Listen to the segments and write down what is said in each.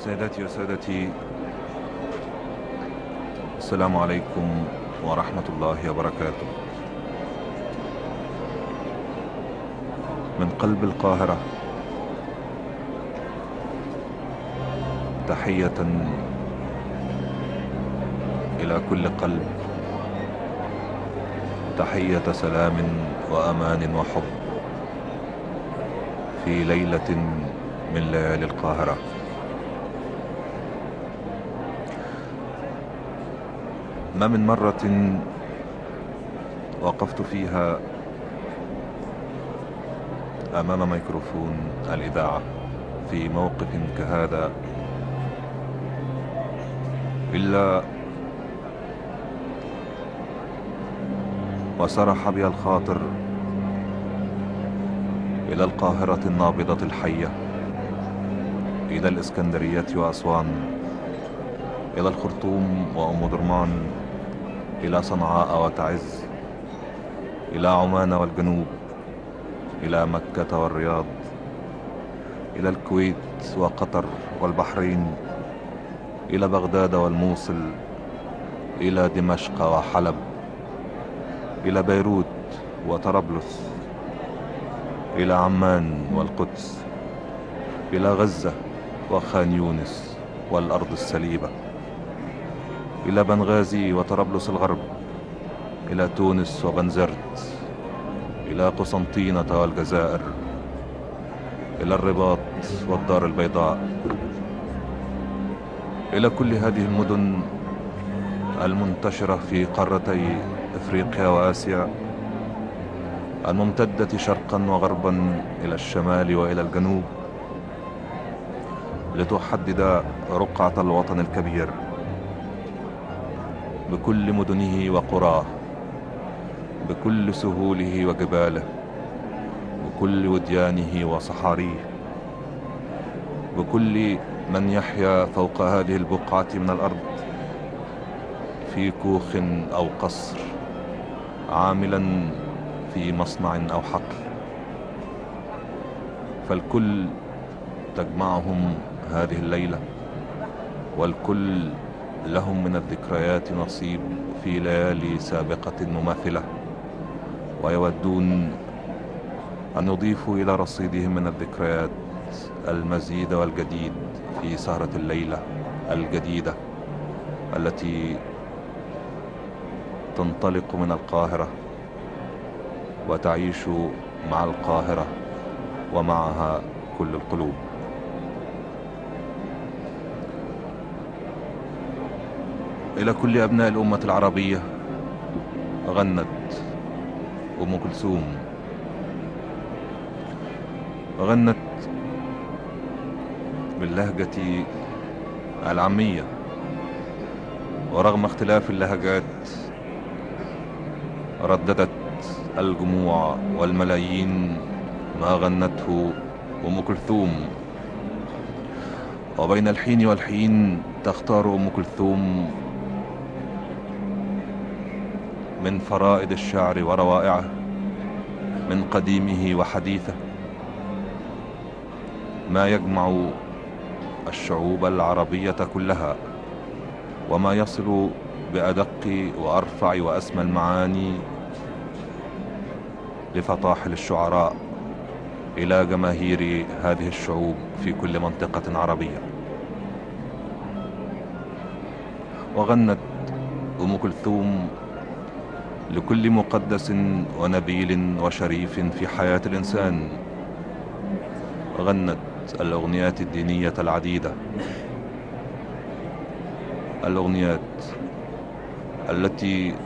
سيداتي وسادتي، السلام عليكم ورحمة الله وبركاته. من قلب القاهرة تحية إلى كل قلب، تحية سلام وأمان وحب في ليلة من ليالي القاهرة. ما من مرة وقفت فيها أمام ميكروفون الإذاعة في موقف كهذا إلا وسرح بي الخاطر إلى القاهرة النابضة الحية، إلى الإسكندرية وأسوان، إلى الخرطوم وأم درمان، إلى صنعاء وتعز، إلى عمان والجنوب، إلى مكة والرياض، إلى الكويت وقطر والبحرين، إلى بغداد والموصل، إلى دمشق وحلب، إلى بيروت وطرابلس، إلى عمان والقدس، إلى غزة وخان يونس والأرض السليبة، إلى بنغازي وطرابلس الغرب، إلى تونس وبنزرت، إلى قسنطينة والجزائر، إلى الرباط والدار البيضاء، إلى كل هذه المدن المنتشرة في قارتي إفريقيا وآسيا، الممتدة شرقا وغربا إلى الشمال وإلى الجنوب، لتحدد رقعة الوطن الكبير بكل مدنه وقراه، بكل سهوله وجباله، بكل وديانه وصحاريه، بكل من يحيا فوق هذه البقعة من الأرض في كوخ أو قصر، عاملا في مصنع أو حقل، فالكل تجمعهم هذه الليلة، والكل لهم من الذكريات نصيب في ليالي سابقة مماثلة، ويودون أن يضيفوا إلى رصيدهم من الذكريات المزيد والجديد في سهرة الليلة الجديدة التي تنطلق من القاهرة وتعيش مع القاهرة ومعها كل القلوب. إلى كل أبناء الأمة العربية غنت أم كلثوم، غنت باللهجة العامية، ورغم اختلاف اللهجات رددت الجموع والملايين ما غنته أم كلثوم. وبين الحين والحين تختار أم كلثوم من فرائد الشعر وروائعه، من قديمه وحديثه، ما يجمع الشعوب العربية كلها، وما يصل بأدق وأرفع وأسمى المعاني لفطاحل الشعراء إلى جماهير هذه الشعوب في كل منطقة عربية. وغنت أم كلثوم لكل مقدس ونبيل وشريف في حياة الإنسان، غنت الأغنيات الدينية العديدة، الأغنيات التي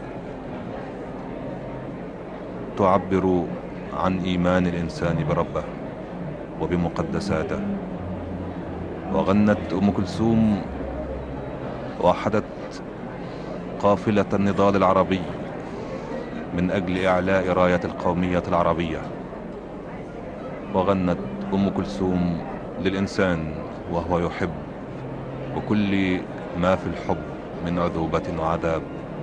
تعبر عن إيمان الإنسان بربه وبمقدساته. وغنت أم كلثوم وحدت قافلة النضال العربي من أجل إعلاء راية القومية العربية. وغنت أم كلثوم للإنسان وهو يحب، وكل ما في الحب من عذوبة وعذاب.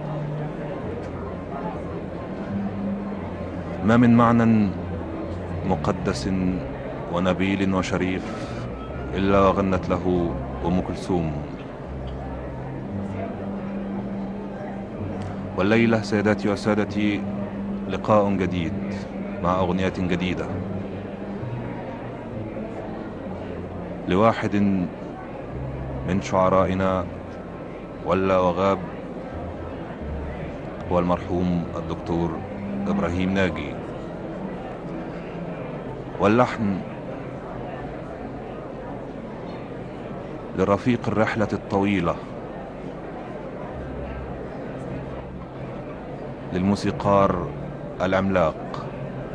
ما من معنى مقدس ونبيل وشريف إلا وغنت له أم كلثوم. والليلة سيداتي وسادتي لقاء جديد مع أغنية جديدة لواحد من شعرائنا ولا وغاب، هو المرحوم الدكتور إبراهيم ناجي. واللحن لرفيق الرحلة الطويلة، للموسيقار العملاق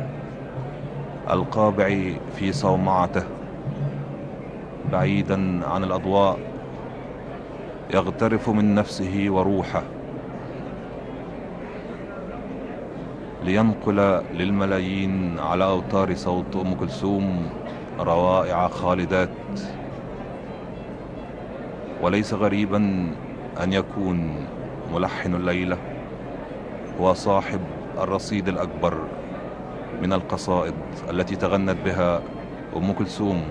القابع في صومعته بعيدا عن الأضواء، يغترف من نفسه وروحه لينقل للملايين على أوتار صوت أم كلثوم روائع خالدات. وليس غريبا أن يكون ملحن الليلة هو صاحب الرصيد الأكبر من القصائد التي تغنت بها أم كلثوم.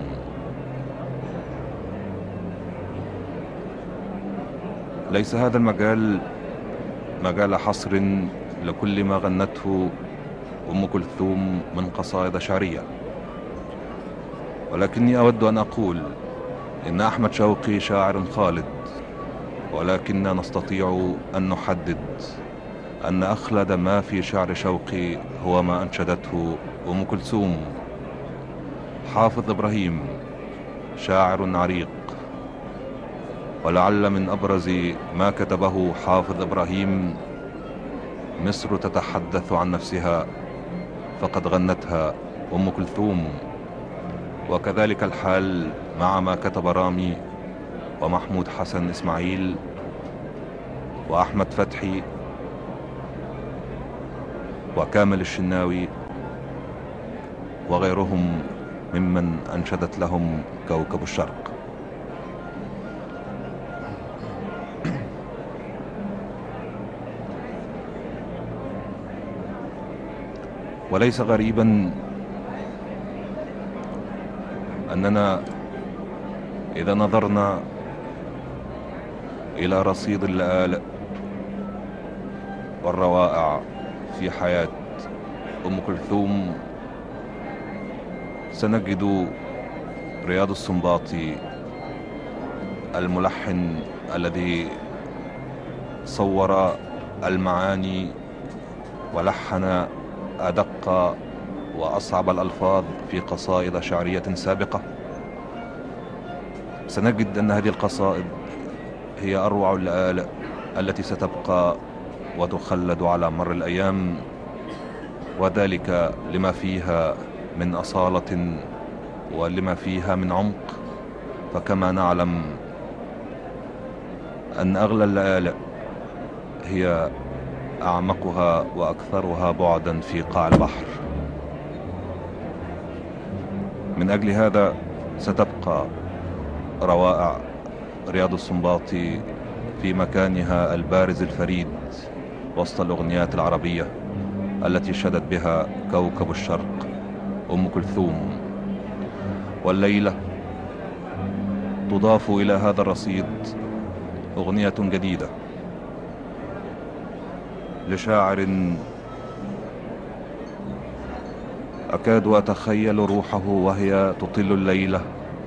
ليس هذا المجال مجال حصر لكل ما غنته أم كلثوم من قصائد شعرية، ولكني أود أن أقول إن أحمد شوقي شاعر خالد، ولكننا نستطيع أن نحدد أن أخلد ما في شعر شوقي هو ما أنشدته أم كلثوم. حافظ إبراهيم شاعر عريق، ولعل من أبرز ما كتبه حافظ إبراهيم: مصر تتحدث عن نفسها فقد غنتها أم كلثوم. وكذلك الحال مع ما كتب رامي ومحمود حسن إسماعيل وأحمد فتحي وكامل الشناوي وغيرهم ممن أنشدت لهم كوكب الشرق. وليس غريبا أننا إذا نظرنا إلى رصيد اللآلئ والروائع في حياة أم كلثوم سنجد رياض السنباطي الملحن الذي صور المعاني ولحن أدق وأصعب الألفاظ في قصائد شعرية سابقة. سنجد أن هذه القصائد هي أروع اللآلئ التي ستبقى وتخلد على مر الأيام، وذلك لما فيها من أصالة ولما فيها من عمق. فكما نعلم أن أغلى اللآلئ هي أعمقها وأكثرها بعدا في قاع البحر. من أجل هذا ستبقى روائع رياض السنباطي في مكانها البارز الفريد وسط الأغنيات العربية التي شدت بها كوكب الشرق أم كلثوم. والليلة تضاف إلى هذا الرصيد أغنية جديدة لشاعر أكاد أتخيل روحه وهي تطل الليلة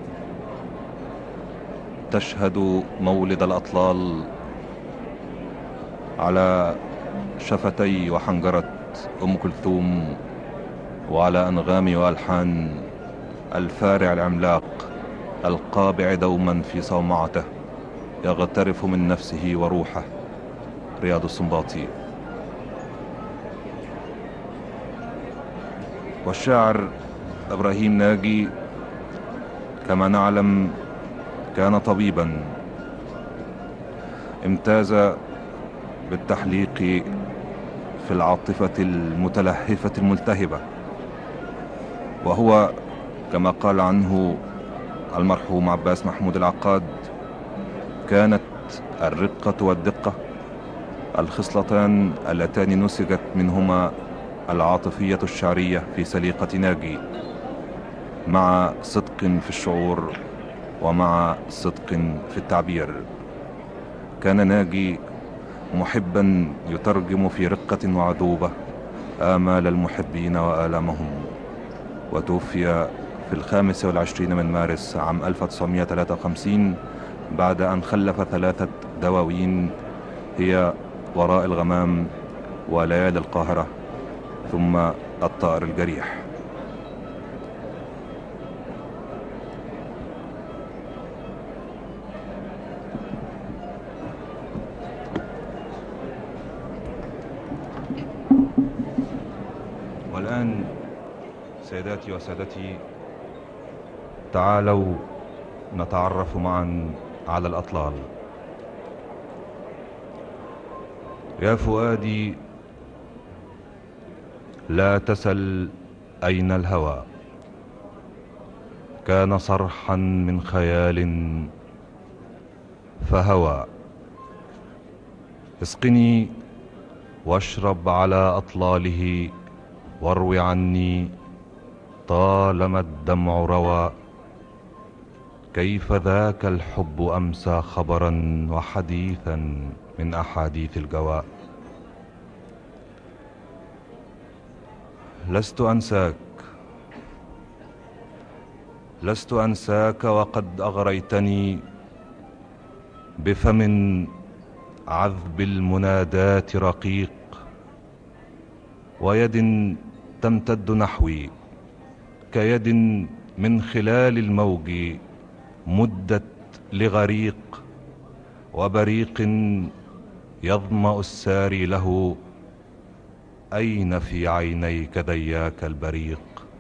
تشهد مولد الأطلال على شفتي وحنجرة أم كلثوم، وعلى أنغام وألحان الفارع العملاق القابع دوما في صومعته، يغترف من نفسه وروحه، رياض السنباطي. والشاعر إبراهيم ناجي كما نعلم كان طبيبا، امتاز بالتحليق في العاطفة المتلهفة الملتهبة، وهو كما قال عنه المرحوم عباس محمود العقاد: كانت الرقة والدقة الخصلتان اللتان نسجت منهما العاطفية الشعرية في سليقة ناجي، مع صدق في الشعور ومع صدق في التعبير. كان ناجي محبا يترجم في رقة وعذوبة آمال المحبين وآلامهم، وتوفي في 25 من مارس عام 1953 بعد أن خلف 3 دواوين هي وراء الغمام وليالي القاهرة ثم الطائر الجريح. والآن سيداتي وسادتي، تعالوا نتعرف معا على الأطلال. يا فؤادي لا تسل أين الهوى، كان صرحا من خيال فهوى. اسقني واشرب على أطلاله واروي عني طالما الدمع روى. كيف ذاك الحب أمسى خبرا وحديثا من أحاديث الجوى. لست أنساك وقد أغريتني بفم عذب المنادات رقيق، ويد تمتد نحوي كيد من خلال الموج مدت لغريق، وبريق يظمأ الساري له أين في عينيك ذياك البريق.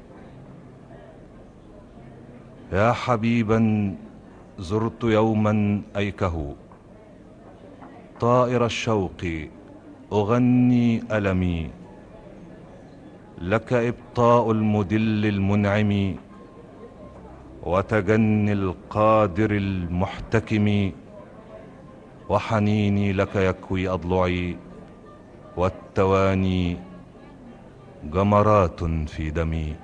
يا حبيبا زرت يوما أيكه طائر الشوق أغني ألمي، لك إبطاء المدل المنعم وتجني القادر المحتكم، وحنيني لك يكوي أضلعي والتواني جمرات في دمي.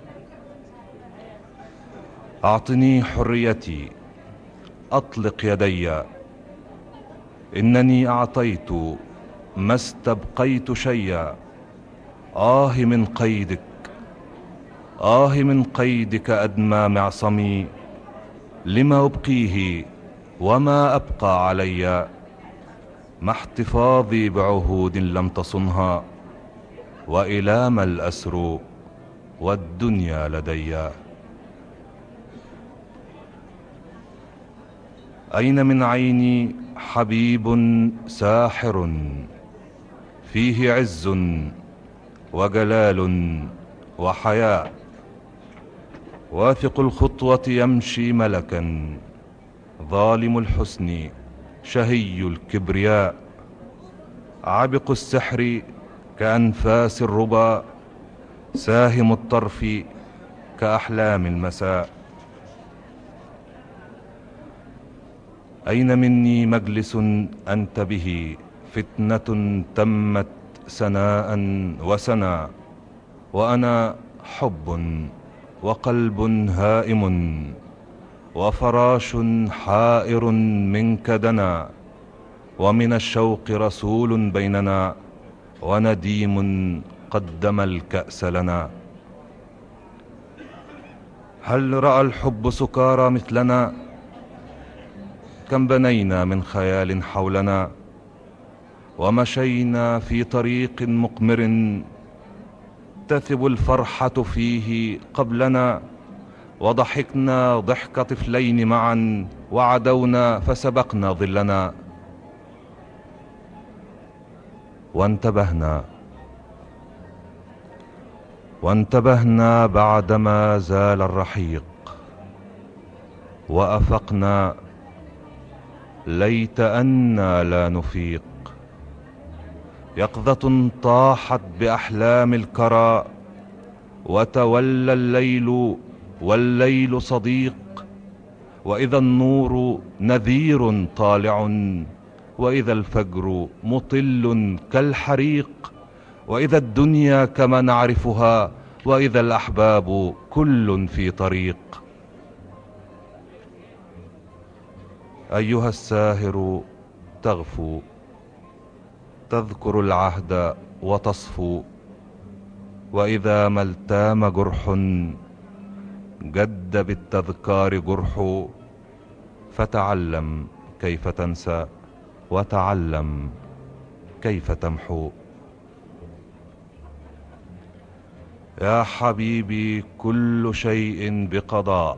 أعطني حريتي أطلق يدي، إنني أعطيت ما استبقيت شيئا. آه من قيدك، آه من قيدك أدمى معصمي، لما أبقيه وما أبقى علي، ما احتفاظي بعهود لم تصنها، وإلى ما الأسر والدنيا لدي. أين من عيني حبيب ساحر فيه عز وجلال وحياء، واثق الخطوة يمشي ملكا، ظالم الحسن شهي الكبرياء، عبق السحر كأنفاس الربا، ساهم الطرف كأحلام المساء. أين مني مجلس أنت به فتنة تمت سناء وسنا، وأنا حب وقلب هائم وفراش حائر منك دنا، ومن الشوق رسول بيننا ونديم قدم الكأس لنا. هل رأى الحب سكارى مثلنا؟ كم بنينا من خيال حولنا، ومشينا في طريق مقمر تثب الفرحة فيه قبلنا، وضحكنا ضحك طفلين معا وعدونا فسبقنا ظلنا. وانتبهنا بعدما زال الرحيق، وأفقنا ليت أنا لا نفيق. يقظة طاحت بأحلام الكرى، وتولى الليل والليل صديق، وإذا النور نذير طالع، وإذا الفجر مطل كالحريق، وإذا الدنيا كما نعرفها، وإذا الأحباب كل في طريق. أيها الساهر تغفو، تذكر العهد وتصفو، وإذا ما التام جرح جد بالتذكار جرح، فتعلم كيف تنسى وتعلم كيف تمحو. يا حبيبي كل شيء بقضاء،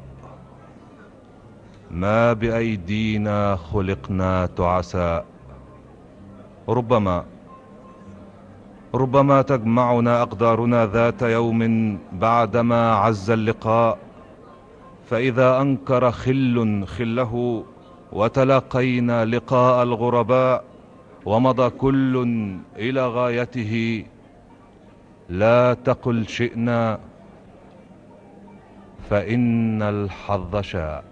ما بأيدينا خلقنا تعساء. ربما تجمعنا أقدارنا ذات يوم بعدما عز اللقاء، فإذا أنكر خل خله وتلاقينا لقاء الغرباء، ومضى كل إلى غايته، لا تقل شئنا فإن الحظ شاء.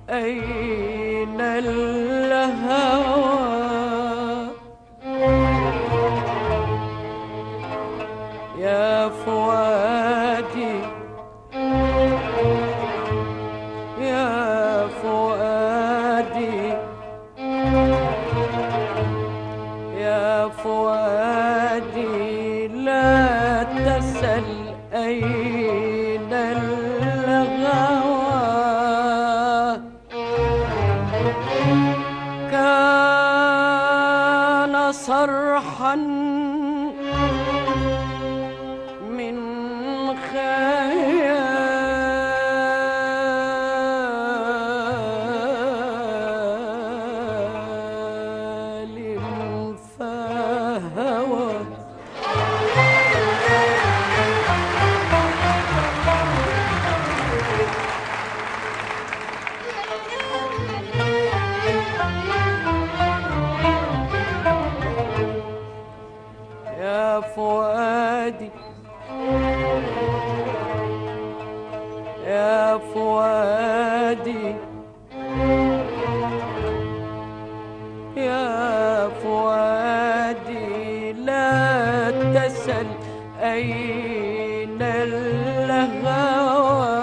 أين الهوى يا فؤادي يا فؤادي يا فؤادي لا تسل أين الهوى كان صرحا من خيال فهوى يا فؤادي يا فؤادي يا فؤادي لا تسل أين الهوى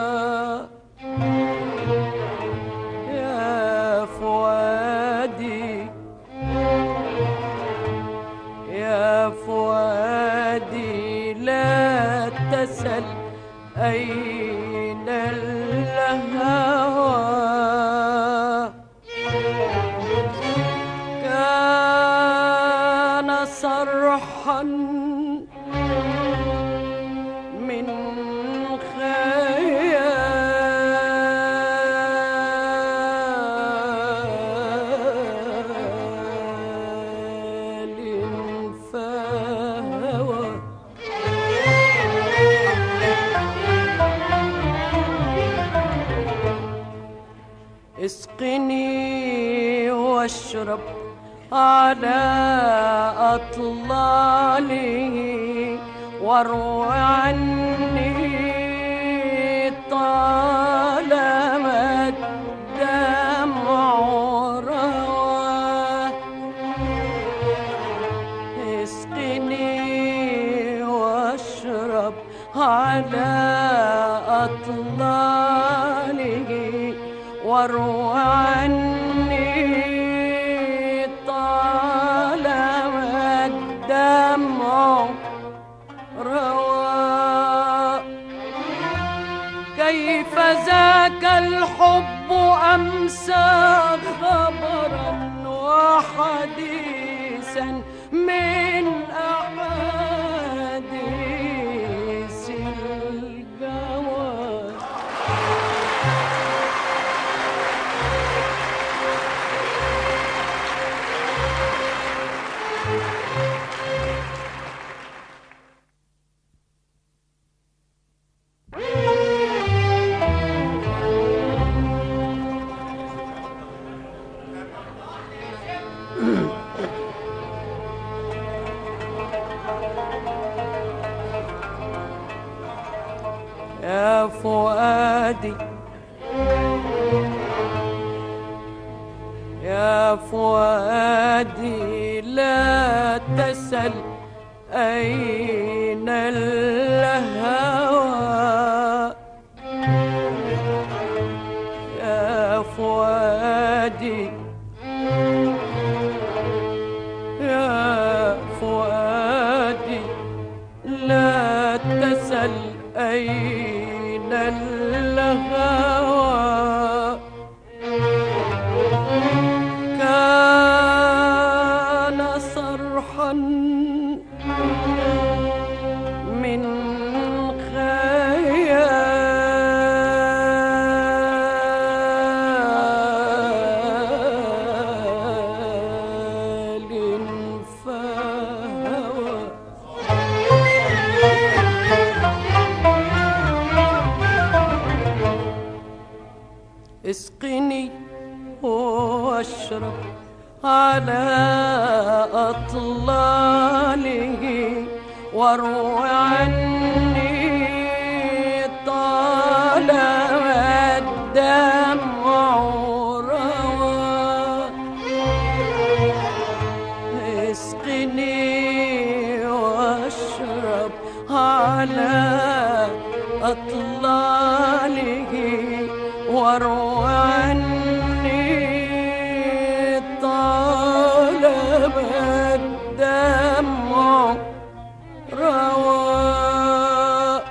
يا فؤادي يا فؤادي لا تسل أين الهوى كان صرحا من خيال فهوى اسقني واشرب على أطلاله واروي عني طالما الدمع روى اسقني واشرب على أطلاله واروي عني طالما الدمع روى كيف ذاك الحب أمسى خبرا وحديثا من أحاديث الجوى يا فؤادي يا فؤادي لا تسل أين الهوى يا فؤادي يا فؤادي لا تسل أين الهوى كان صرحا من خيال فهوى اسقني واشرب على أطلاله واروي عني طالما الدم الدمع روى. اسقني واشرب على أطلاله واروى عني طالب الدمع روى.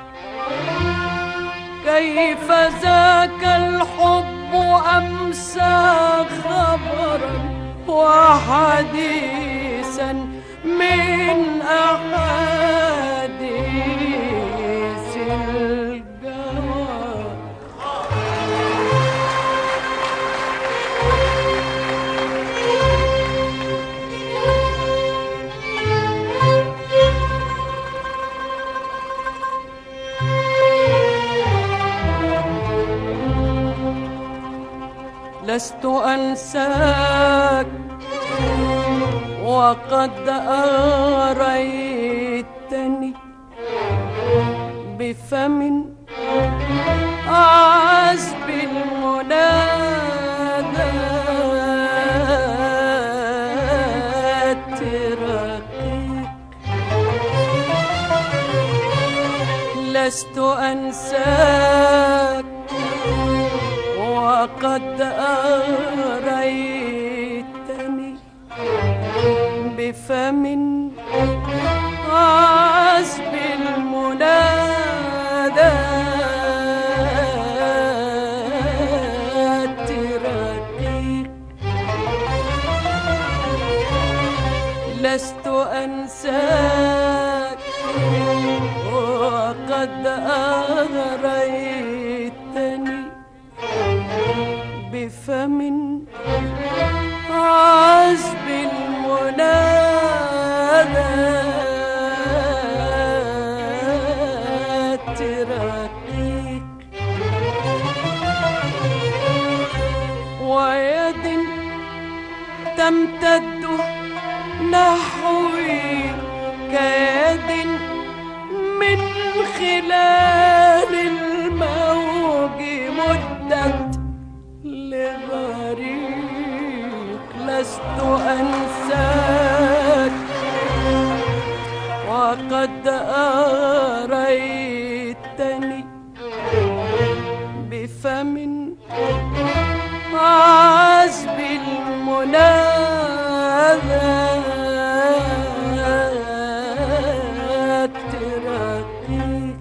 كيف ذاك الحب أمسى خبرا وحديثا من أحاديث الجوى. لست أنساك وقد أغريتني بفم عذب المنادات رقيق. لست أنساك وقد أغريتني بفم عذب المنادات رقيق. لست أنساك وقد أغريتني بفم عذب المنادات رقيق. ويد تمتد نحوي كيد من خلال الموج مدت لغريق. لست أنساك وقد أغريتني بفم عذب المنادات رقيق.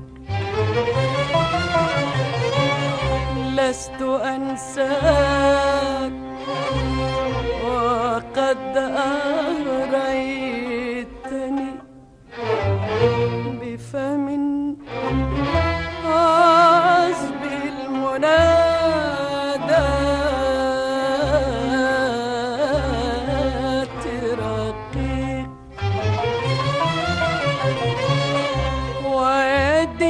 لست أنساك وقد أغريتني بفم عذب المنادات رقيق. ويد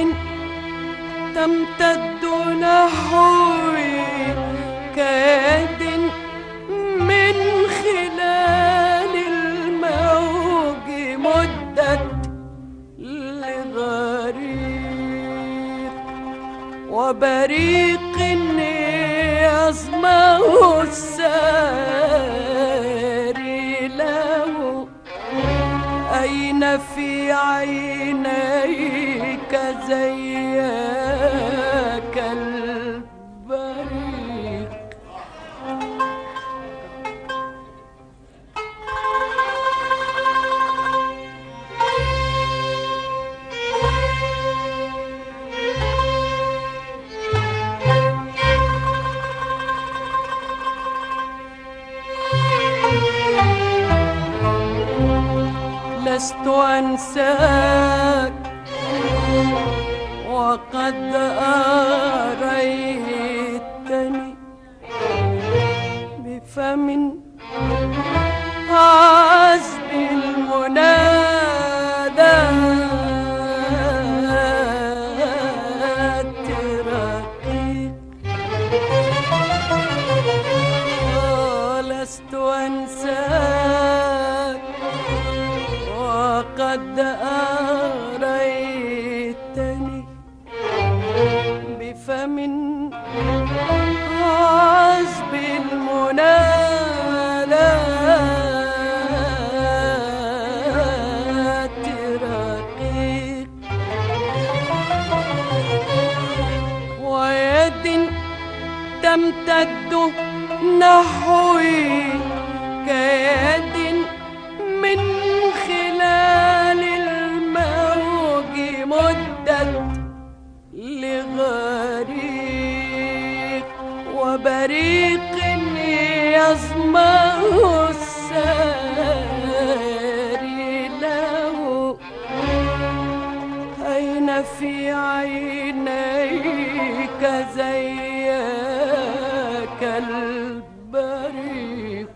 تمتد نحوي كيد من خلال الموج مدت لغريق. وبريق يصمه الساري له أين في عينيك زيك البريق. لست أنساك وقد أريتني بفم عذب المنادات رقيق. لست أنساك وقد أريتني بفم نحوي كيد من خلال الموج مدت لغريق وبريق يظمأ الساري له. أين في عينيك زيك البريق؟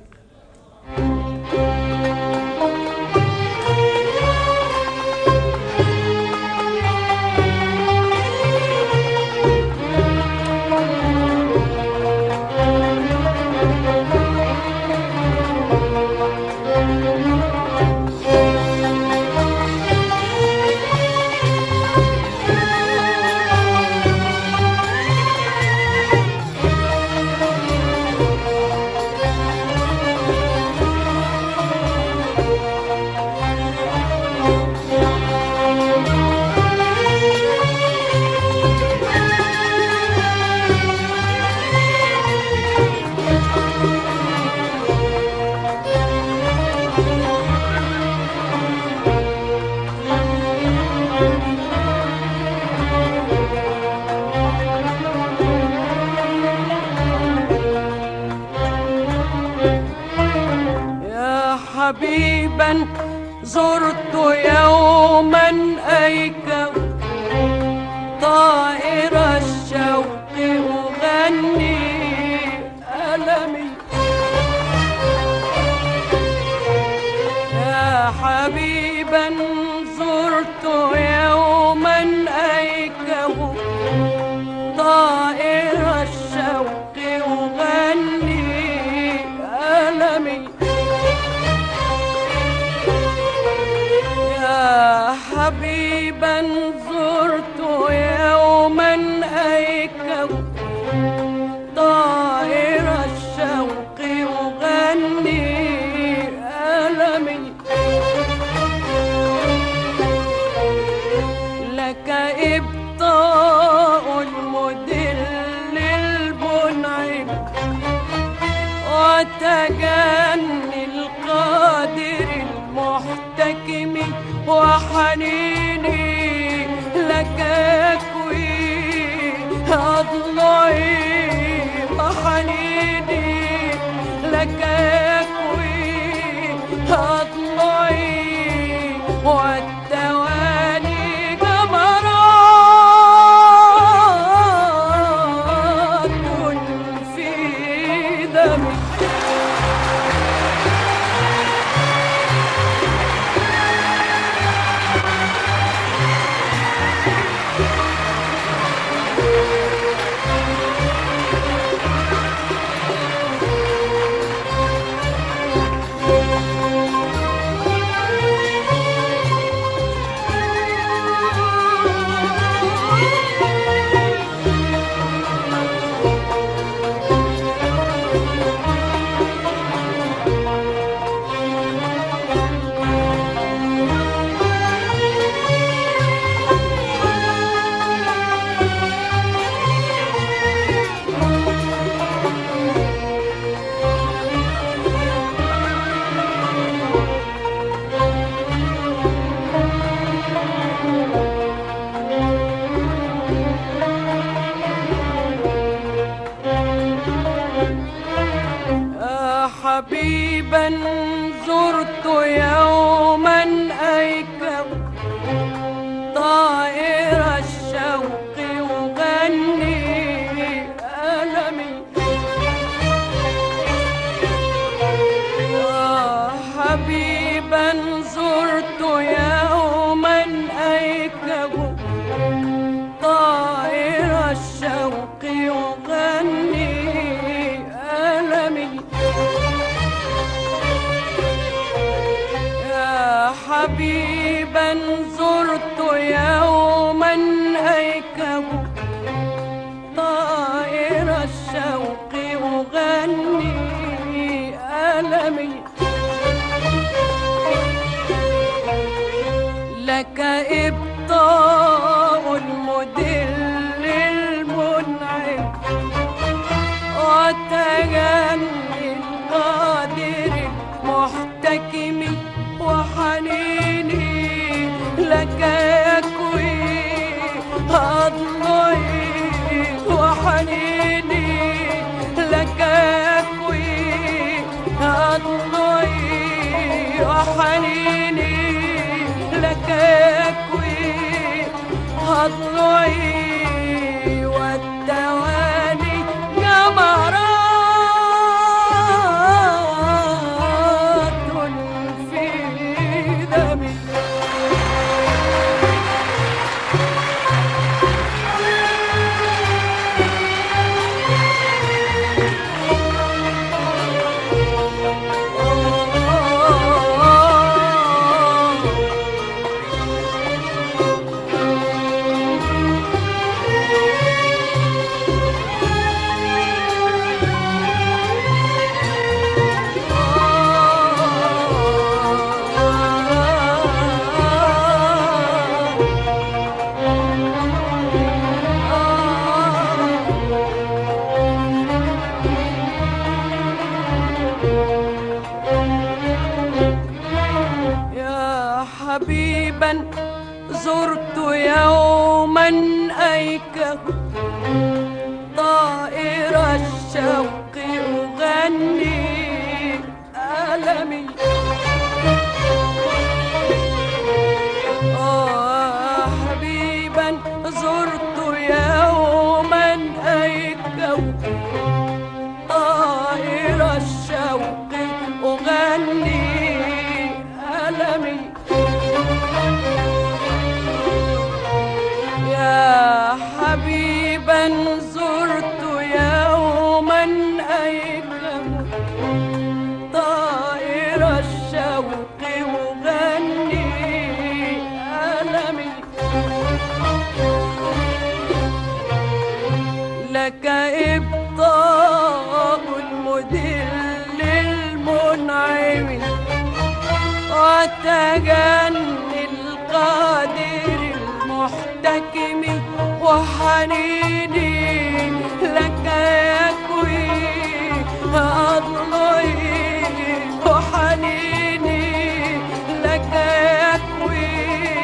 حبيبا زرت يوما أيكو طائر الشوق أغني ألمي. يا حبيبا زرت يوما أيكو طائر الشوق أغني ألمي. حبيبا زرت يوما أيكو طائر الشوق أغني ألمي. لك إبطاء المدل المنعم وتجني القادر المحتكم وحنيني لك يكوي أضلعي وحنيني لك يكوي أضلعي والتواني جمرات في دمي. حبيبا زرت يوما أيكو طائر الشوق أغني ألمي. حبيبا زرت يوما أيكو طائر الشوق أغني ألمي. حبيبا زرت يوما أضلعي وحنيني لك يكوي أضلعي والتواني جمرات في دمي. حبيبا زرت يوما أيكه طائر الشوق أغني ألمي. حبيبا زرت يوما أيكه طائر الشوق أغني ألمي. يا حبيبا زرت يوما أيكه طائر الشوق أغني ألمي. لك إبطاء المدل المنعم وتجني القادر المحتكم وحنيني لك يكوي أضلعي وحنيني لك يكوي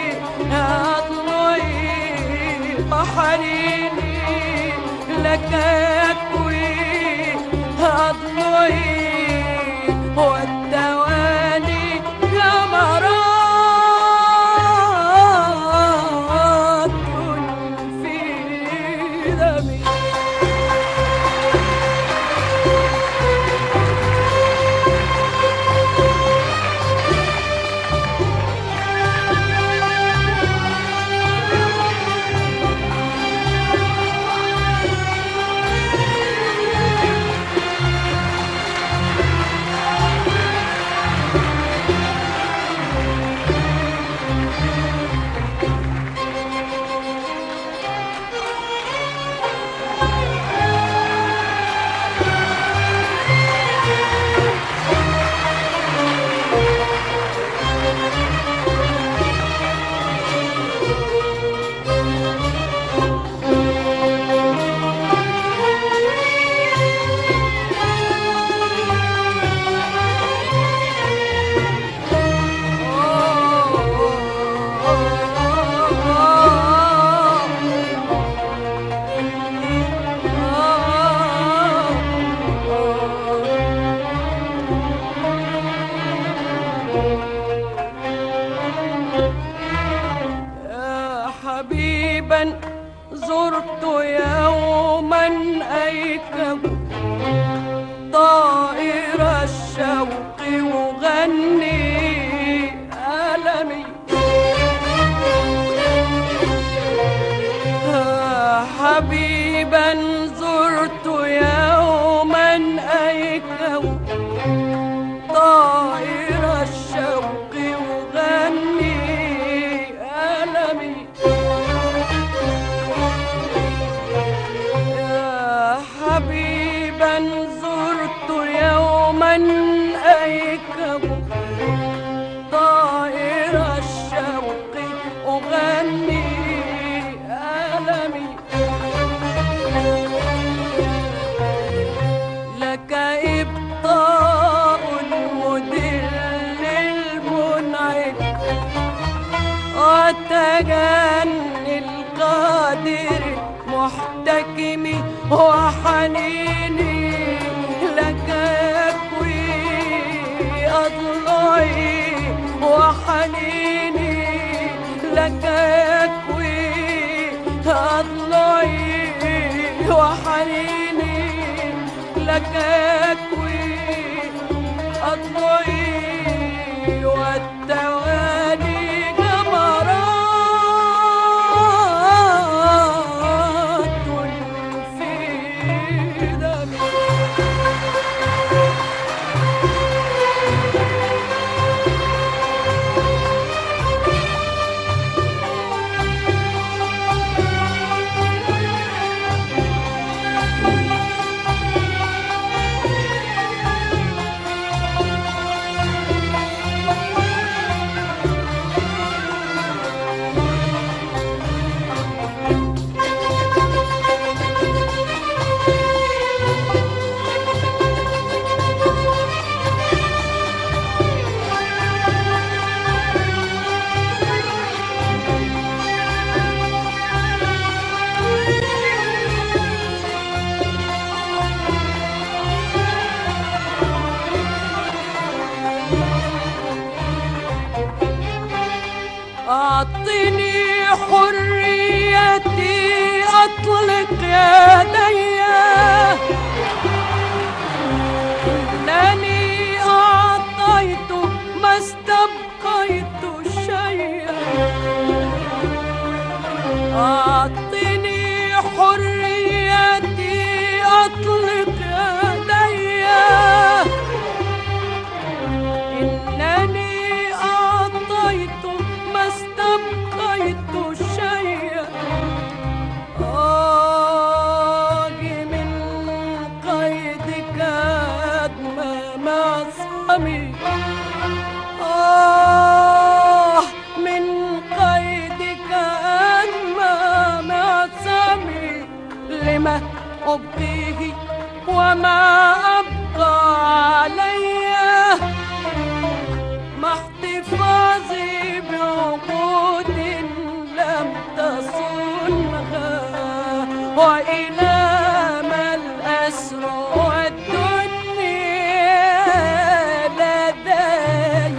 أضلعي وحنيني لك يكوي أضلعي والتواني جمرات في دمي. حبيبا زرت يوما أيكه طائر الشوق أغني ألمي. حبيبا زرت يوما أيكه طائر الشوق أغني ألمي. حبيبا زرت يوما أيكه طائر الشوق أغني ألمي. لك إبطاء المدل المنعم وتجني القادر محتكم وحنيني لك يكوي وحنيني لك يكوي أضلعي وحنيني لك يكوي أضلعي والتوالي جمرات في دمي. أعطني حريتي أطلق يدي إنني أعطيت ما استبقيت شيئا. أعطني حريتي أطلق يدي إنني أعطيت ما استبقيت شيئا. آجي من قيدك أدمى معصمي. من قيدك أدمى معصمي لما أبقيه وما أبقى علي مع احتفاظي بعقود لم تصنها وإلى ما الأسر والدنيا لدي.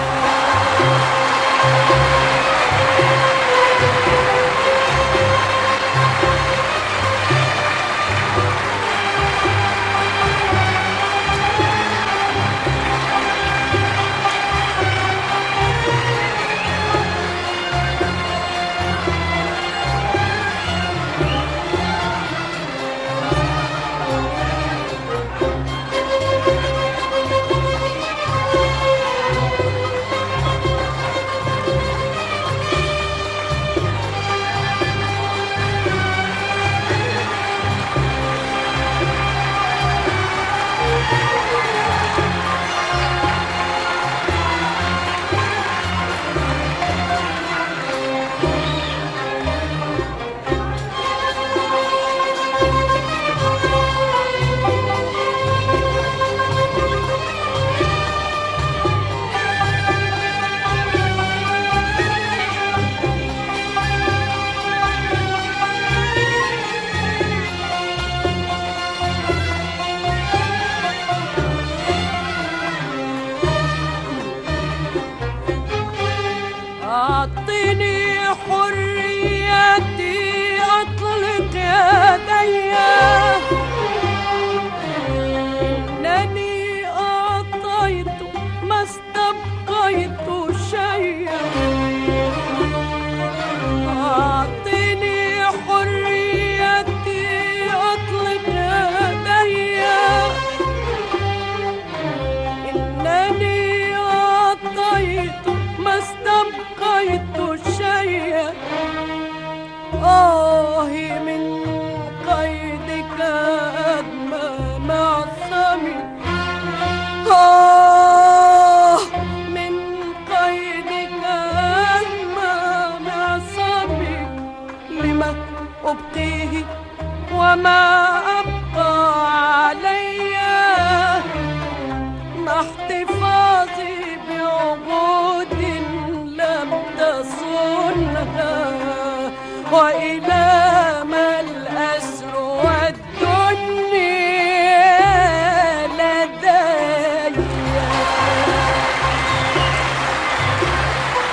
أعطني حريتي أطلق يدي إنني أعطيت ما استبقيت شيئا. أعطني حريتي أطلق يدي إنني أعطيت ما استبقيت شيئا. من قيدك أدمى معصمي. من قيدك أدمى معصمي لما أبقيه وما أبقى علي مع احتفاظي بعقود لم تصنها وإلى ما الأسر والدنيا لدي.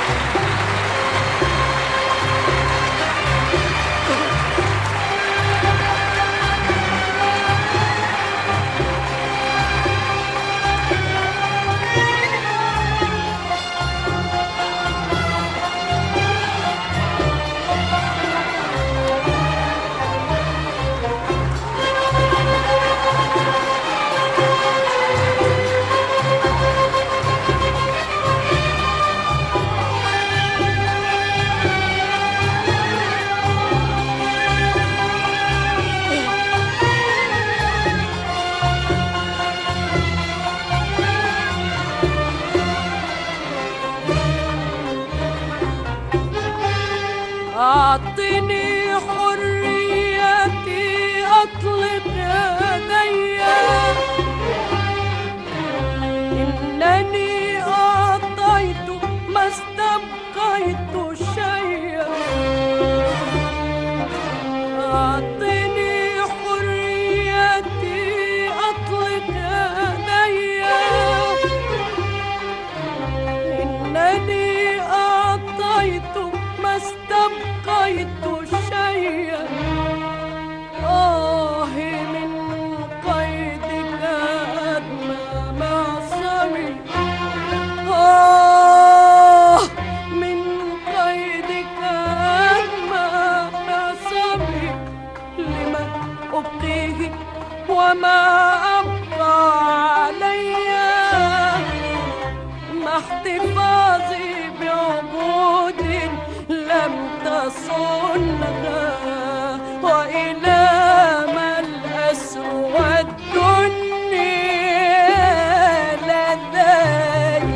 أعطني حريتي أطلق يدي، إنني أعطيت ما استبقيت شيئا. أعطني حريتي أطلق يدي، إنني أعطيت ما استبقيت شيئا. من قيدك أدنى معصمي، من قيدك أدنى معصمي، لمن أبقيه وما أبقى علي، مع احتفاظي بعبود لم تصنها، وإلى ما الأسر والدنيا لدي.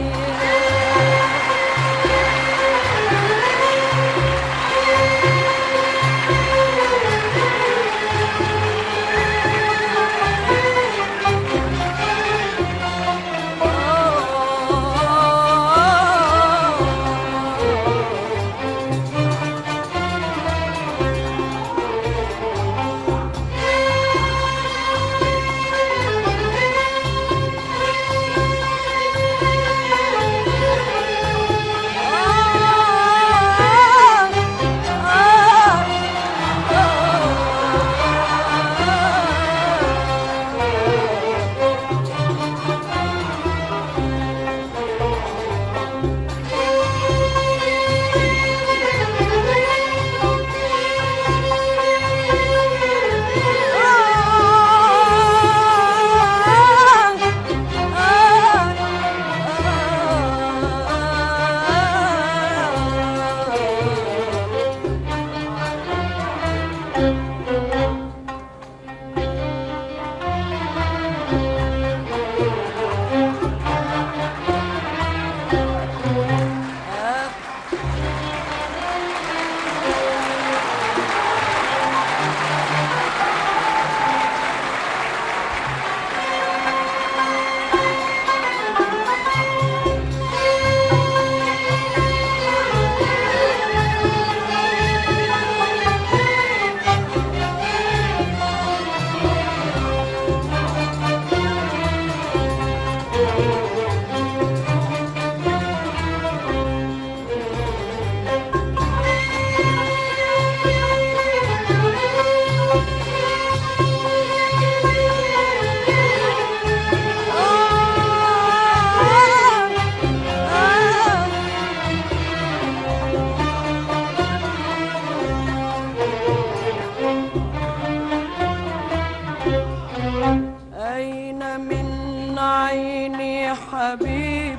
حبيب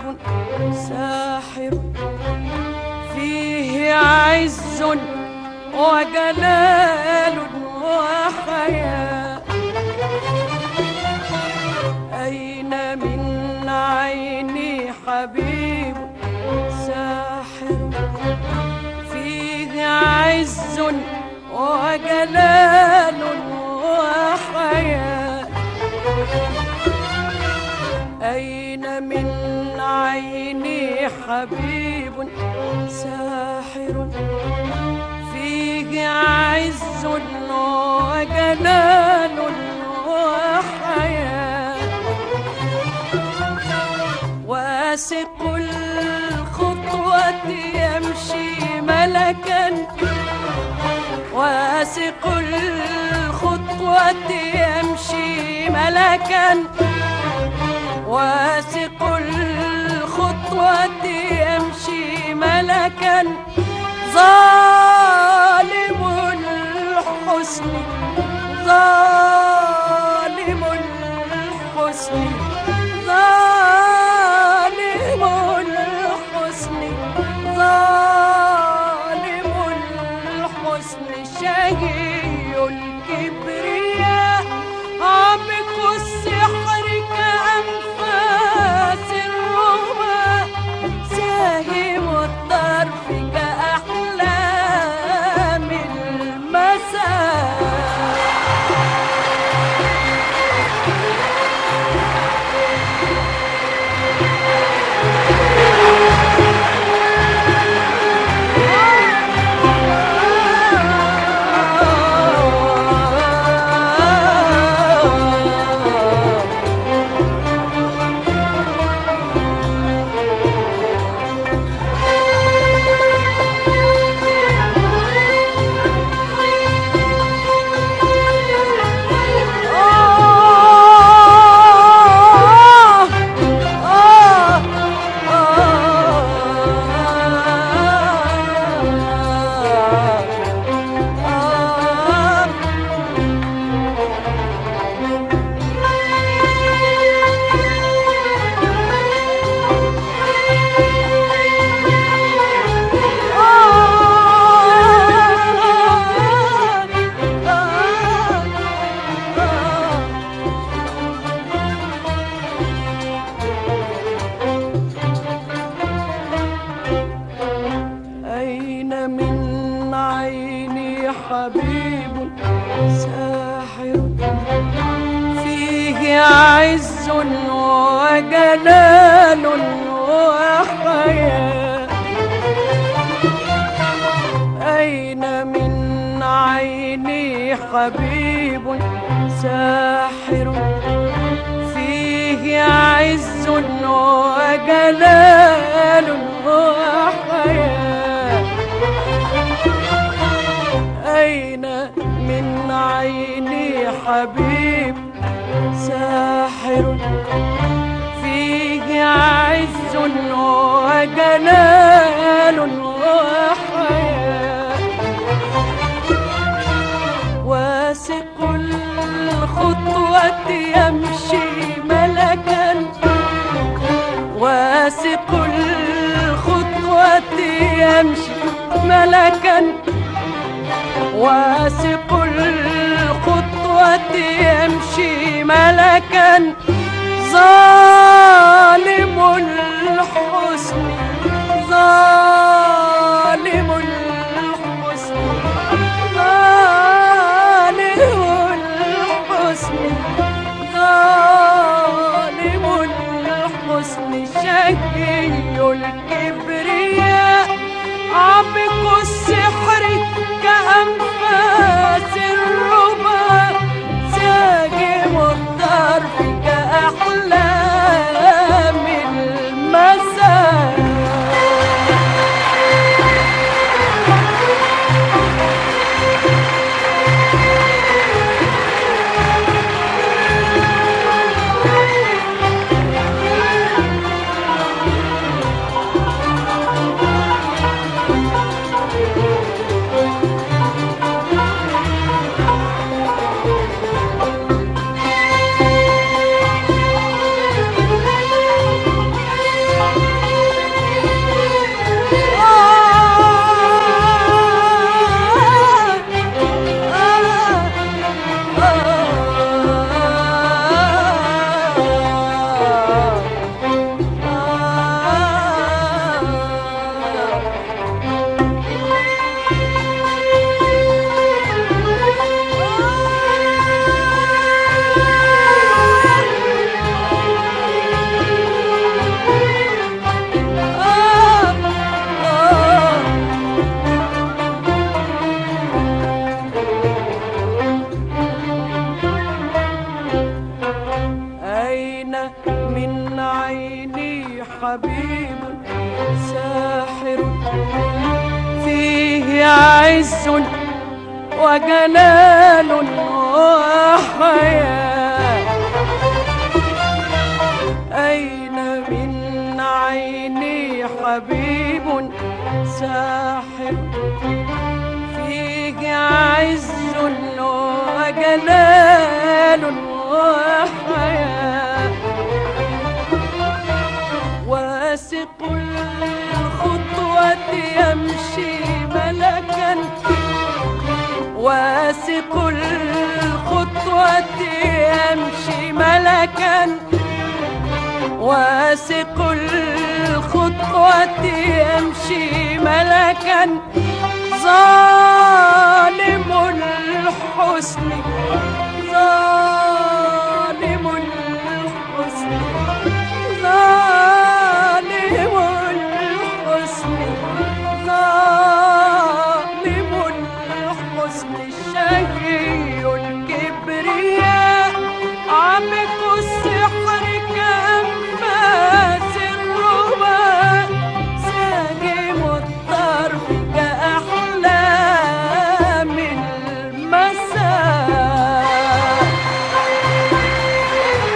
ساحر فيه عز وجلال وحياة. أين من عيني حبيب ساحر فيه عز وجلال وحياة. أين من عيني حبيب ساحر فيه عز وجلال وحياة. واسق الخطوة يمشي ملكا، واسق الخطوة يمشي ملكا، واسق الخطوة يمشي ملكا. ظالم الحسن ظالم الحسن ظالم الحسن ظالم الحسن شهي الكبرياء. عمق السحر كأنفاس الرمى، ساهم الطرف كأحلام عز وجلال وحياة. أين من عيني حبيب ساحر فيه عز وجلال وحياة. أين من عيني حبيب ساحر فيه عز وجلال وحياة. واسق الخطوة يمشي ملكا، واسق الخطوة يمشي ملكا، واسق الخطوة يمشي ملكا. ظالم الحسن، ظالم الحسن، ظالم الحسن، ظالم الحسن. شقي الكبرياء عبق السحر كأنفاس الربا، ساجم الطرف كأحلام المساء. حبيب ساحر فيه عز وجلال وحياة. أين من عيني حبيب ساحر فيه عز وجلال وحياة. واسق الخطوة يمشي ملكا، واسق الخطوة يمشي ملكا، واسق الخطوة يمشي ملكا. ظالم الحسن، ظالم الحسن، ظالم الحسن، ظالم الحسن. شقي الكبرياء عمق السحر كأنفاس الربا، ساجم الطرف كأحلام المساء.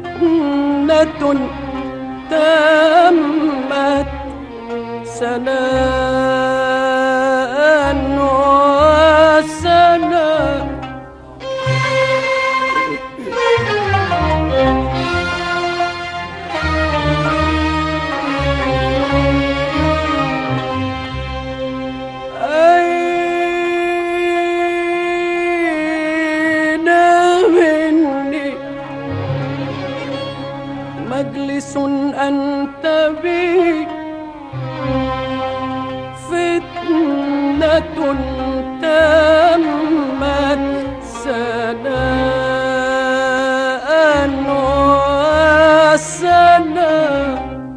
فتنة تمت سناء وسناء. أين مني مجلس أنت به فتنة تمت سناء وسناء.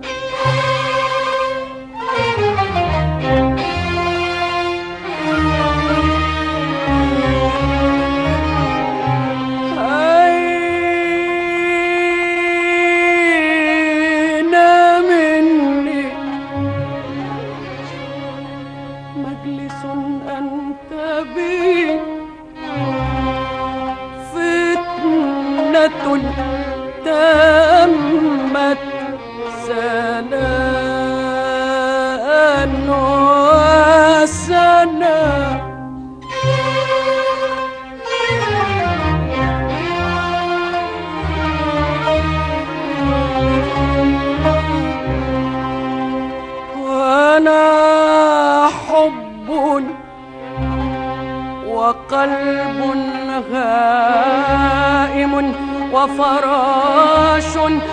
أين مني مجلس أنت به فتنة تمت سناء وسناء. وأنا حب وقلب هائم وفراش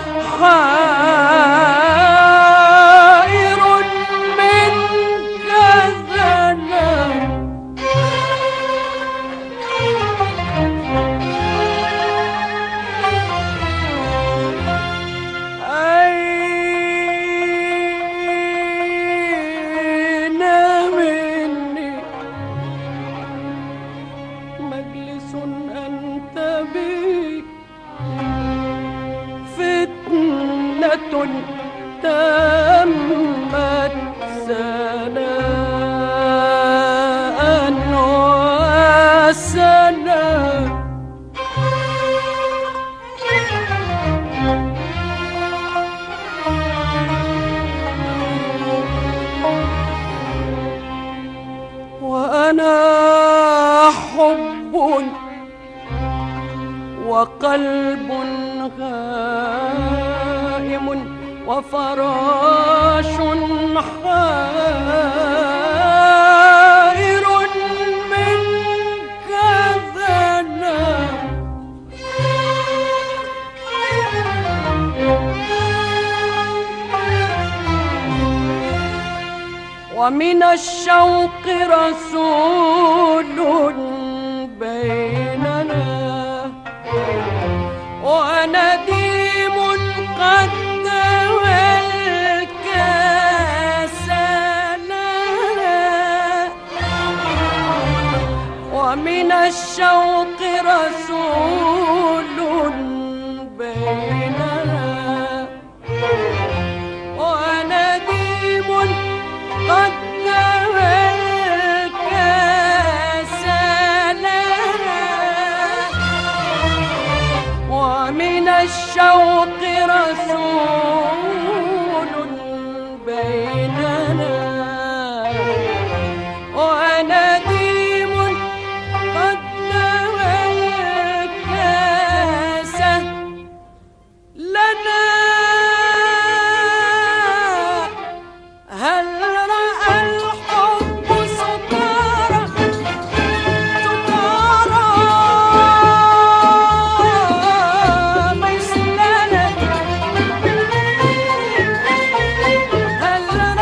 حائر من كذنا. أين مني مجلس أنت به فتنة تمت سناء وسناء. وأنا حب وقلب هائم وفراش حائر من كذنا. ومن الشوق رسول بيننا ونديم قد دوى الكاس لنا. ومن الشوق رسول بيننا ونديم قد دوى الكاس لنا. ومن الشوق رسول بيننا ونديم قد دوى الكاس لنا. هل رأى الحب سكارى سكارى مثلنا؟ هل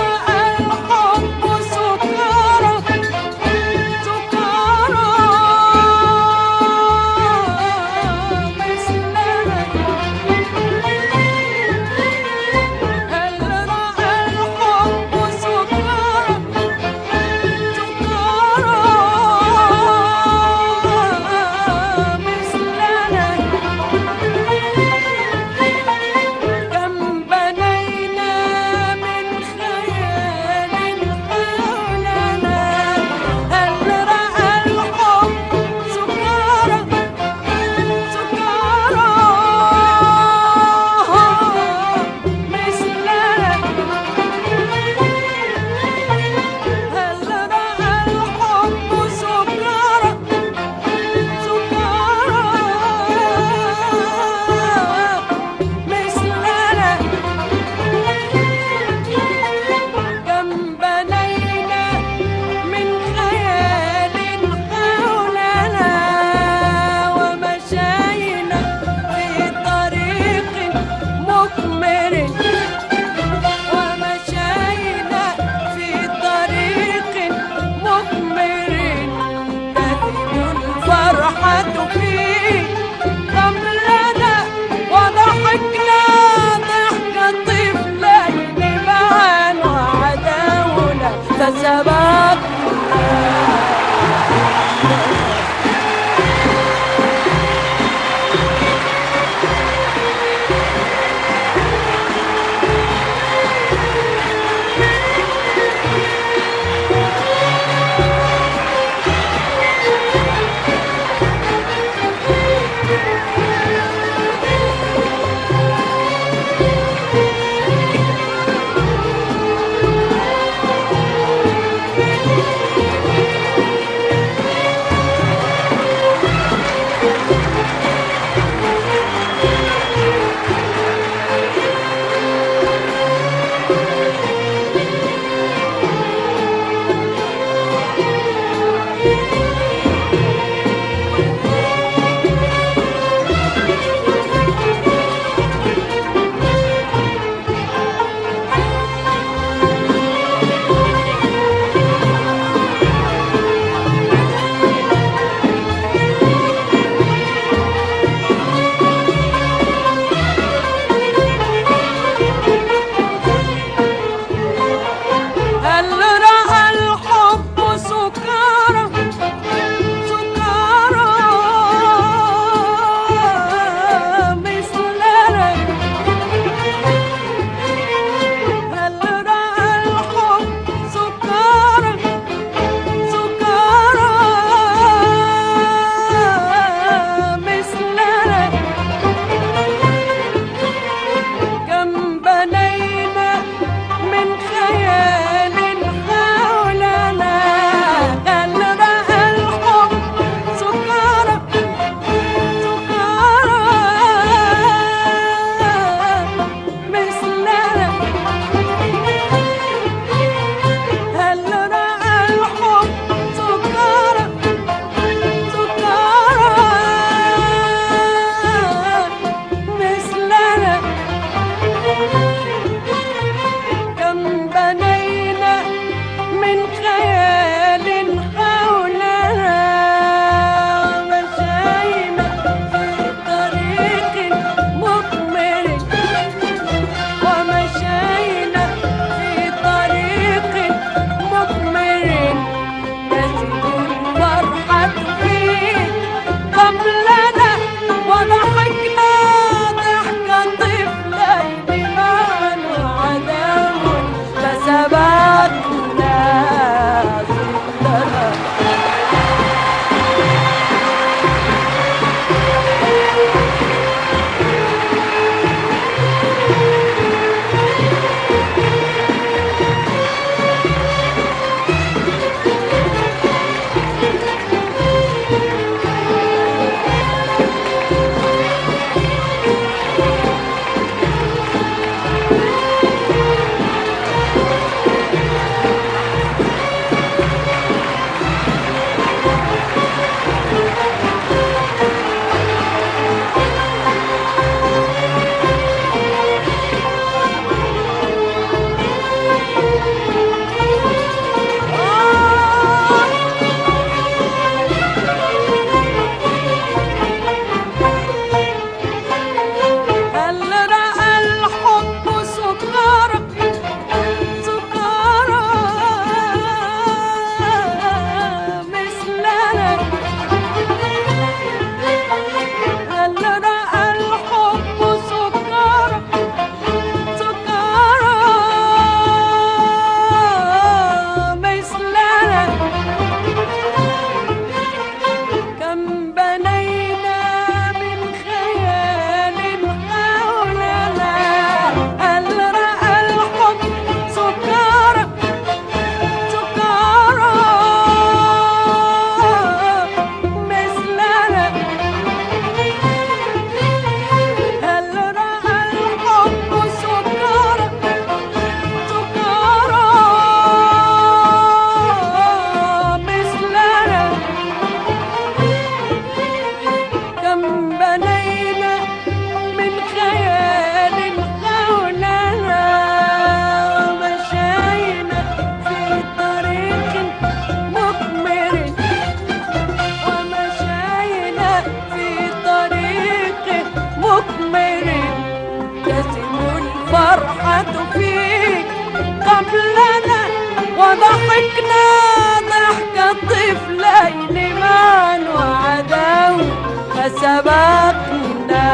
قبلنا وضحكنا ضحكة طفلين معا وعداوا فسبقنا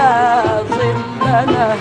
ظلنا.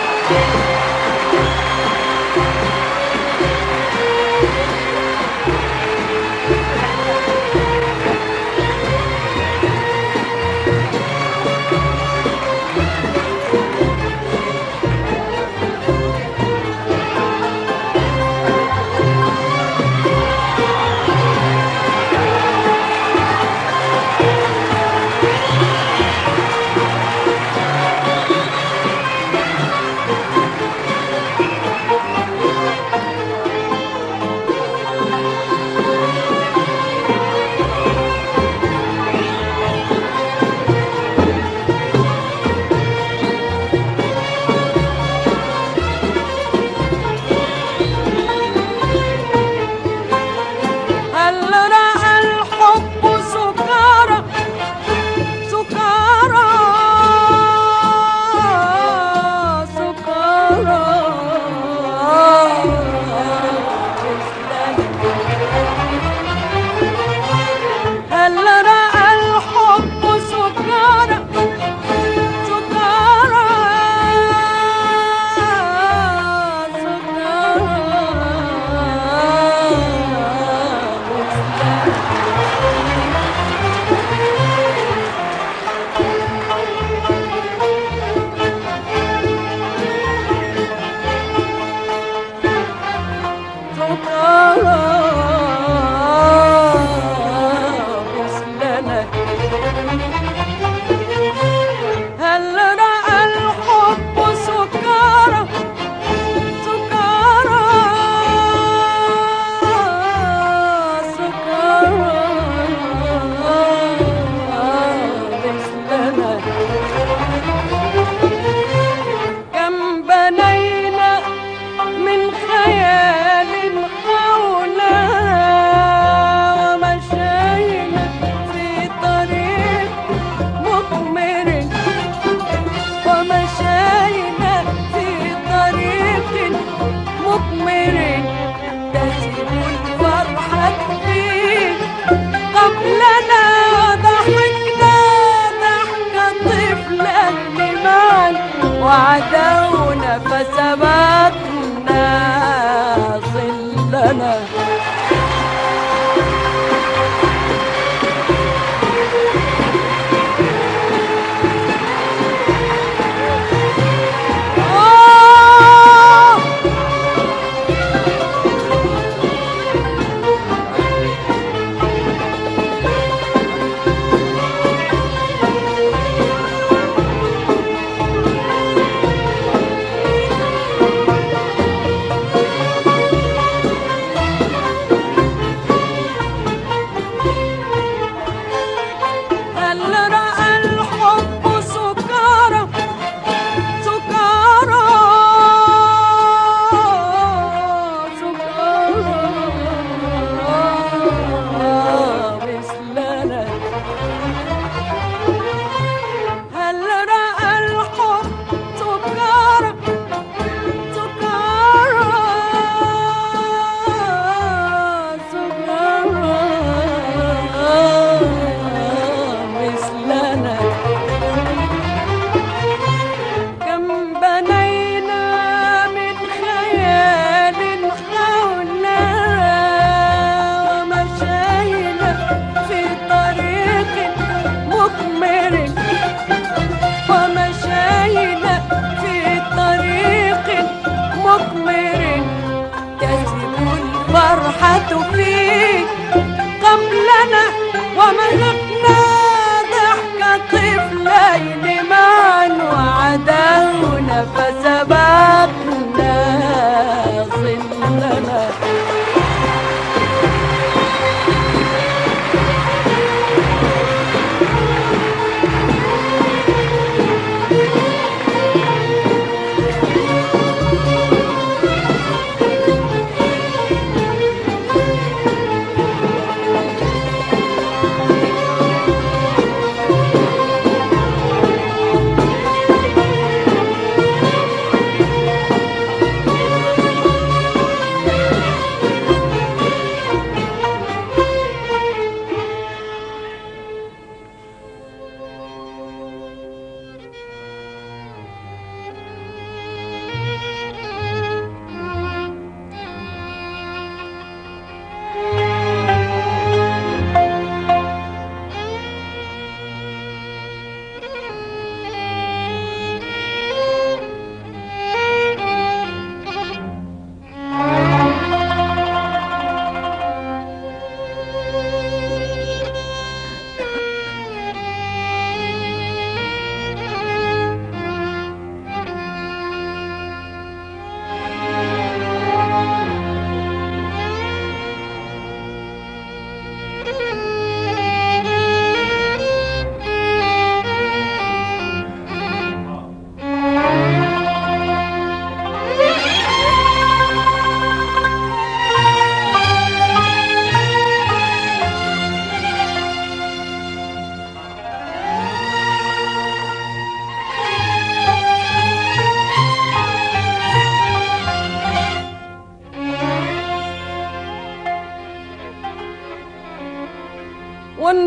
وعدونا فسبقنا ظلنا.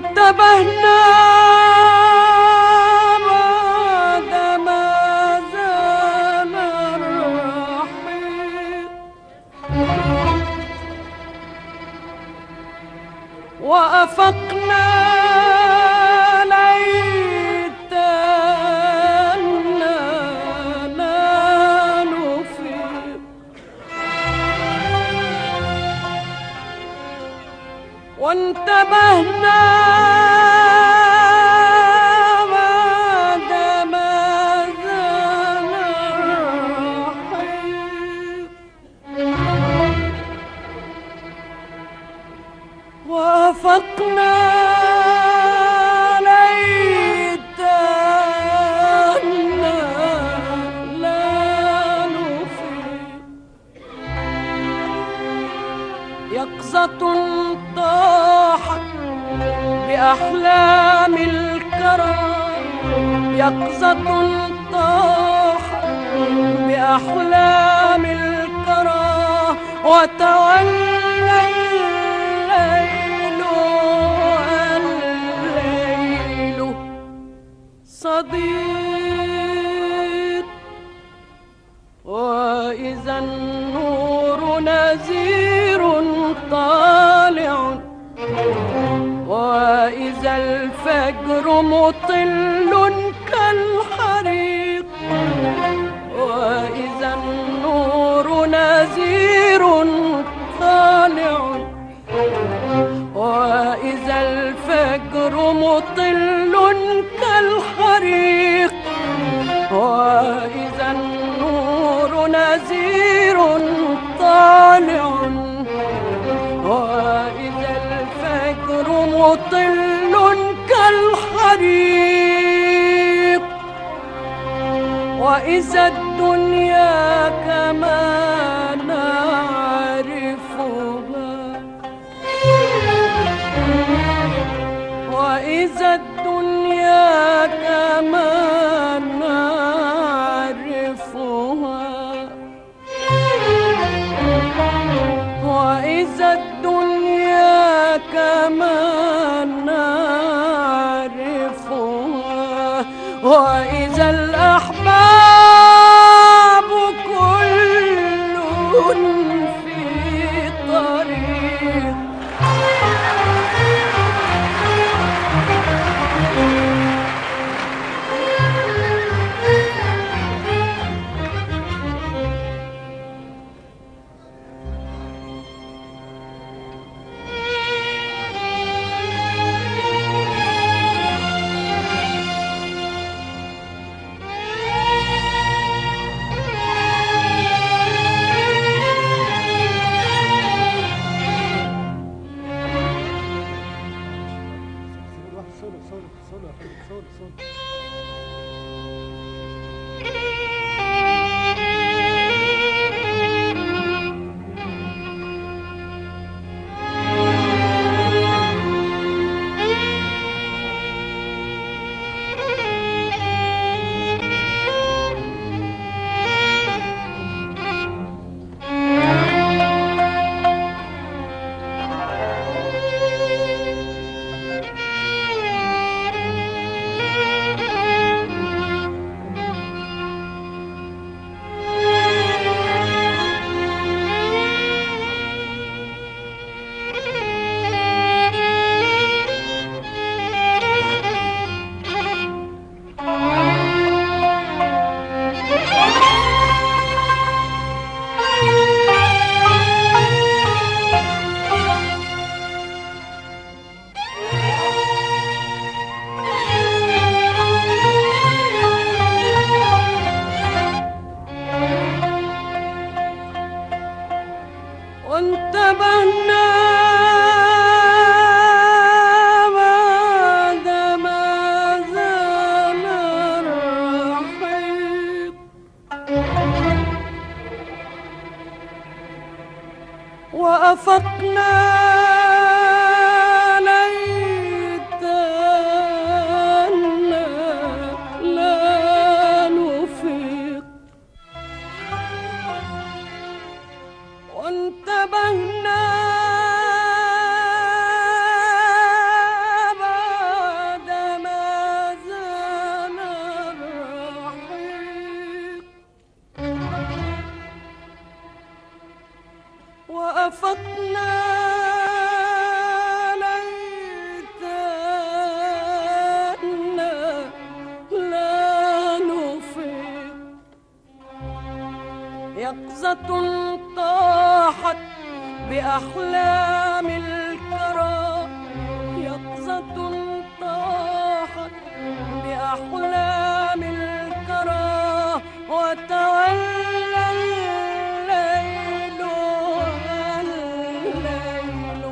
وانتبهنا بعدما زال الرحيق وأفقنا ليتنا لا نفيق وانتبهنا بعدما زال الرحيق وافقنا ليتنا لا نفيق يقظة طاحت بأحلام الكرى يقظة طاحت بأحلام الكرى وتولى الليل صديق وإذا النور نزير طالع وإذا الفجر مطل كالحريق وإذا النور نزير طالع وإذا الفجر مطل كالحريق وإذا النور نزير طالع وإذا الفجر مطل كالحريق وإذا الدنيا كما نعرفها وإذا الدنيا كما نعرفها وإذا الدنيا كما نعرفها وإذا الأحباب كل في طريق وانتبهنا بعدما زال الرحيق وأفقنا ليتنا لا نفيق وانتبهنا بعدما وافقنا ليتنا لا نفيق. يقظة طاحت بأحلام الكرى، يقظة طاحت بأحلام الكرى، وتولى الليل والليل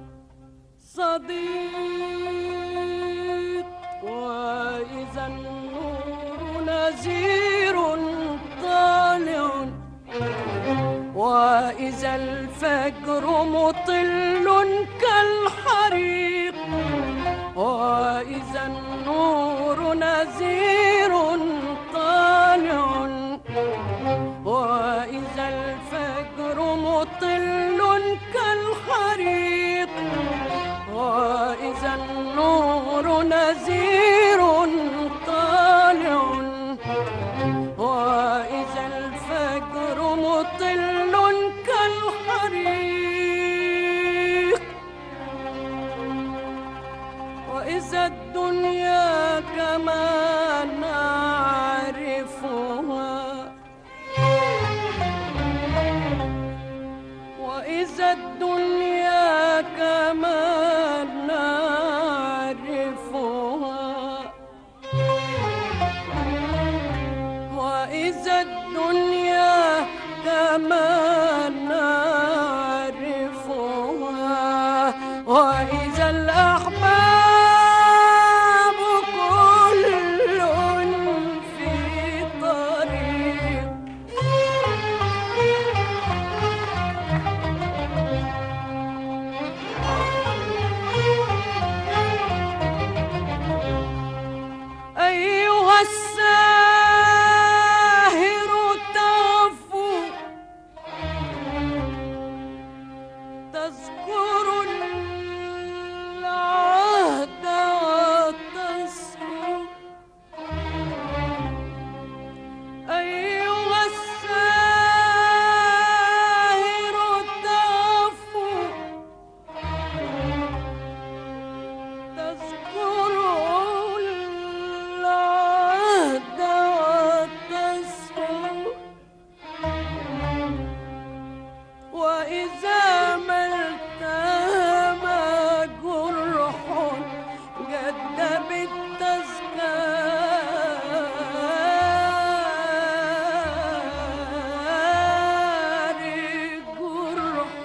صديق. وإذا النور نزير طالع، وإذا الفجر مطل كالحريق، وإذا النور نزير طالع، وإذا الفجر مطل كالحريق، وإذا النور نزير طالع، وإذا الفجر مطل كالحريق. وإذا الدنيا كما نعرفها، وإذا الدنيا كما نعرفها، وإذا الدنيا كما نعرفها، وإذا الأحباب كل في طريق. أيها الساهر تعفو، تذكر العهد وتصحو. أيها الساهر تعفو، تذكر العهد وتصحو. وإذا ما التهم جرح جد بالتذكار جرح.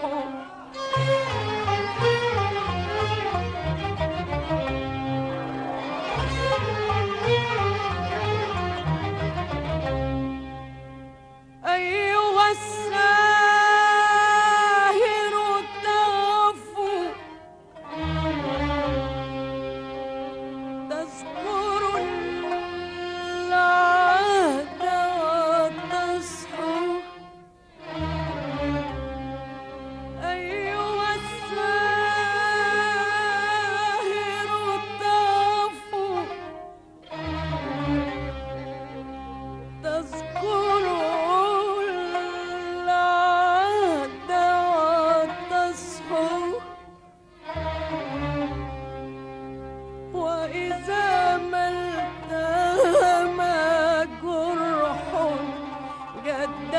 أيها الساهر تعفو، تذكر العهد وتصحو. أيها الساهر تعفو، تذكر العهد وتصحو. وإذا ما التهم جرح جد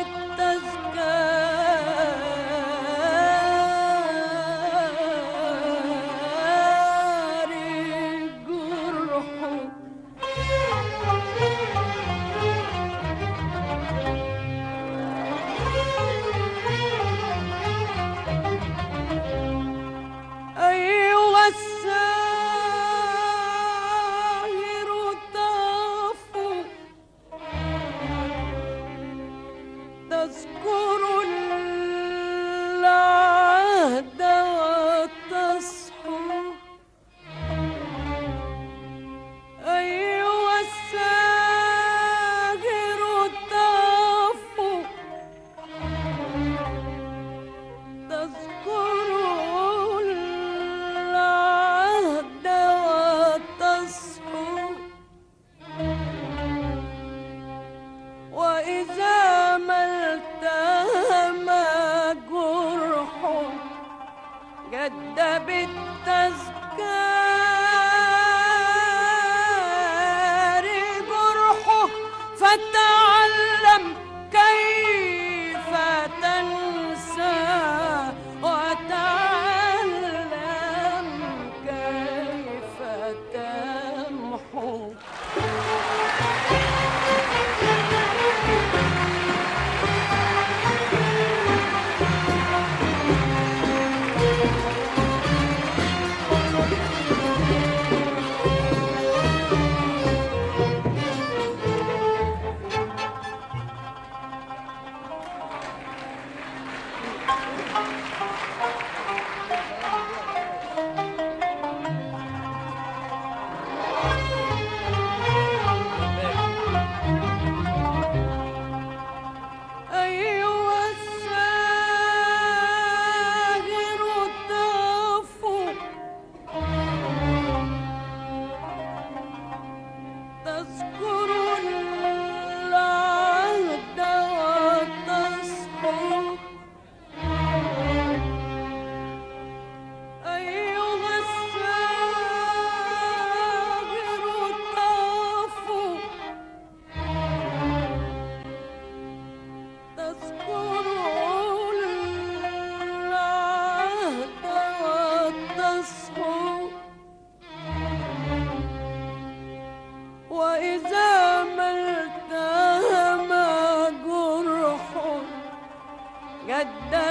بالتذكار جرح. أيها الساهر تعفو، تذكر العهد وتصحو. أيها الساهر تعفو، تذكر العهد وتصحو. وإذا ما التهم جرح جد بالتذكار جرحه فتعلم كيف تنسى وتعلم كيف تمحو. وإذا ما التهم جرح جد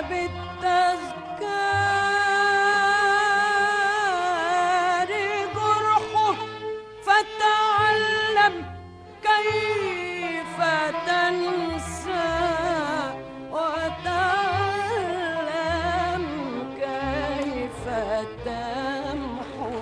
بالتذكار جرحه فتعلم كيف تنسى وتعلم كيف تمحو.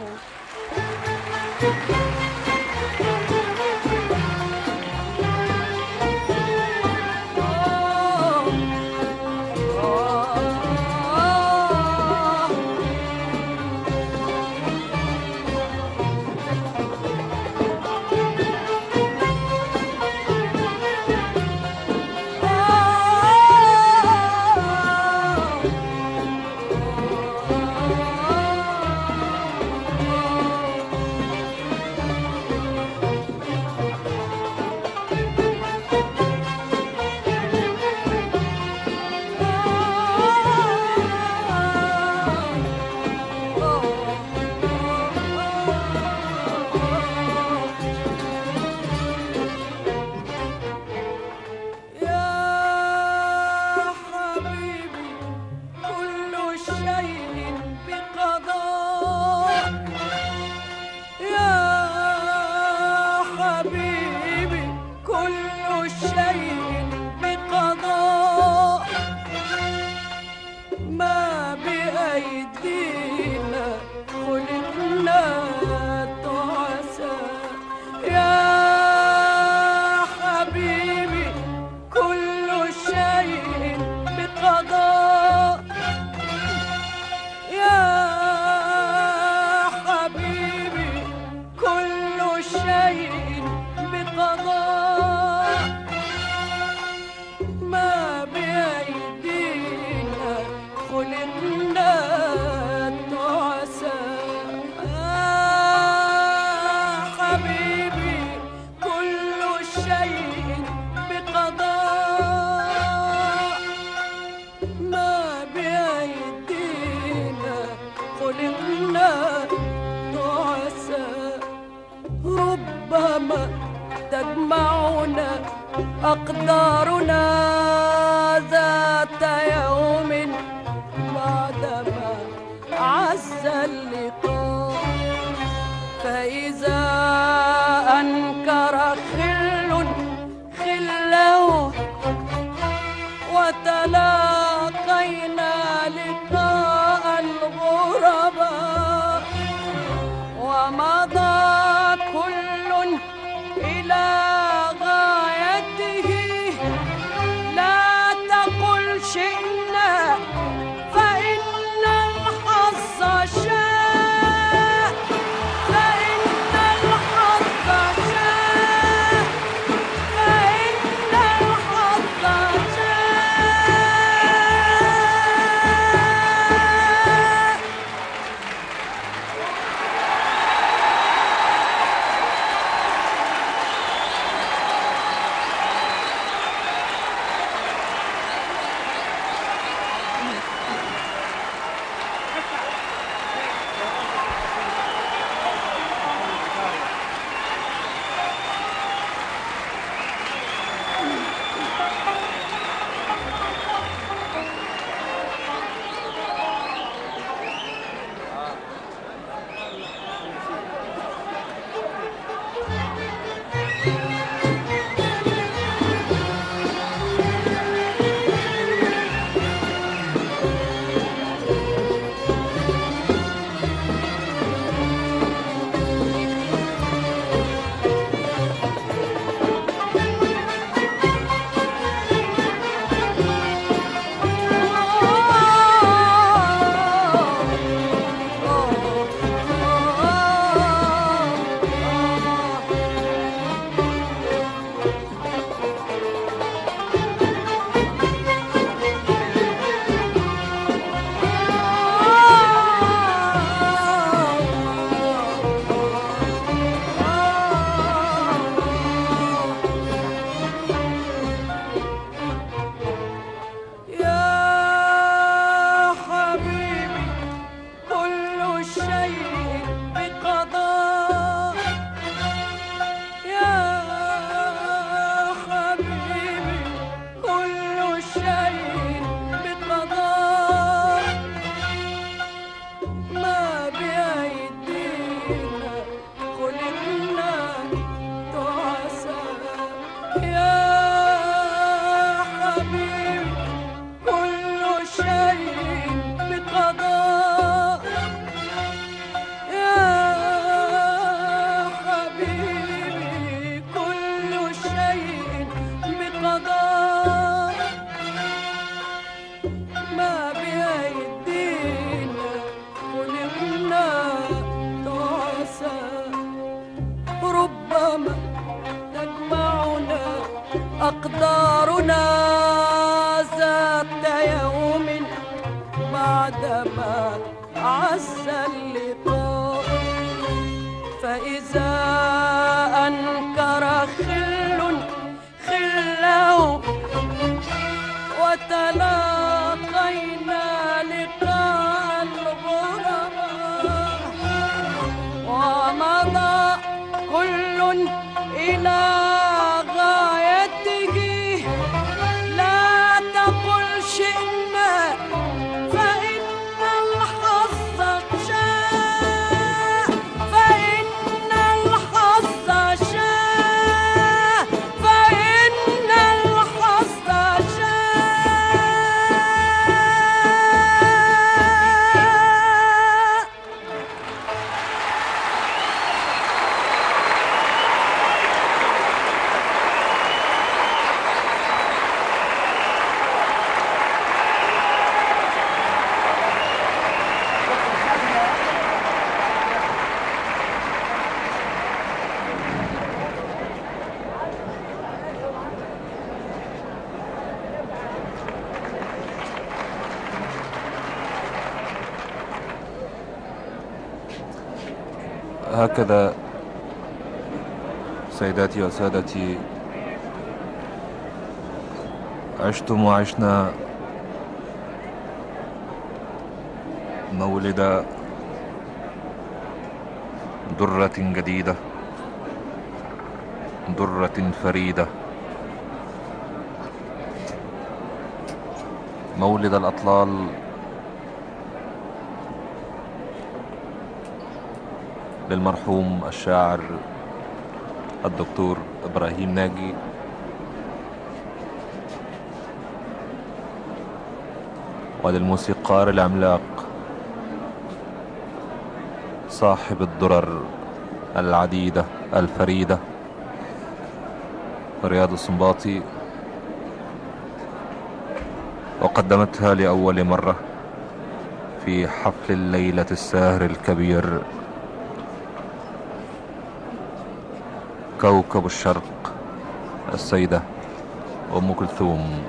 ربما تجمعنا أقدارنا ذات يوم بعدما عز اللقاء، فإذا أنكر خل خله وتلاقينا لقاء الغرباء ومضى كل إلى غايته، لا تقل شئنا فإن الحظ شاء، فإن أقدارنا ذات يوم بعدما عز اللقاء. فإذا أنكر خل خله وتلاقينا لقاء الغرباء ومضى كل إلى غايته، لا تقل شئنا فإن الحظ شاء، فإن الحظ شاء، فإن الحظ شاء. هكذا سيداتي وسادتي عشتم وعشنا مولد درة جديدة، درة فريدة، مولد الأطلال للمرحوم الشاعر الدكتور إبراهيم ناجي، وللموسيقار العملاق صاحب الدرر العديدة الفريدة رياض السنباطي، وقدمتها لأول مرة في حفل الليلة الساهر الكبير كوكب الشرق السيدة أم كلثوم.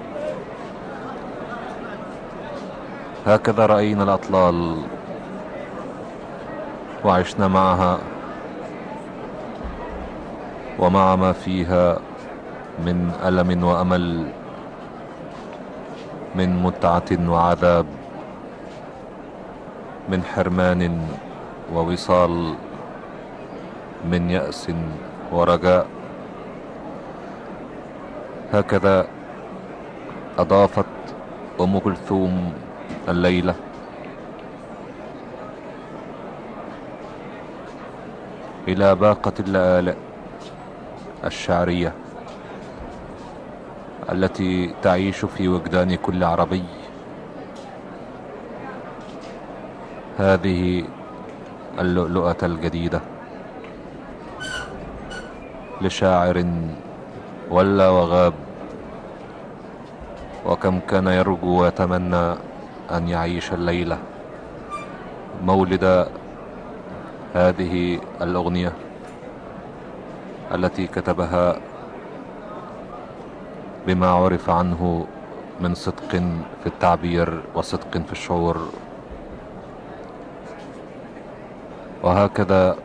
هكذا رأينا الأطلال وعشنا معها ومع ما فيها من ألم وأمل، من متعة وعذاب، من حرمان ووصال، من يأس ورجاء. هكذا أضافت أم كلثوم الليلة إلى باقة اللآلئ الشعرية التي تعيش في وجدان كل عربي هذه اللؤلؤة الجديدة لشاعر ولى وغاب، وكم كان يرجو ويتمنى أن يعيش الليلة مولد هذه الأغنية التي كتبها بما عرف عنه من صدق في التعبير وصدق في الشعور. وهكذا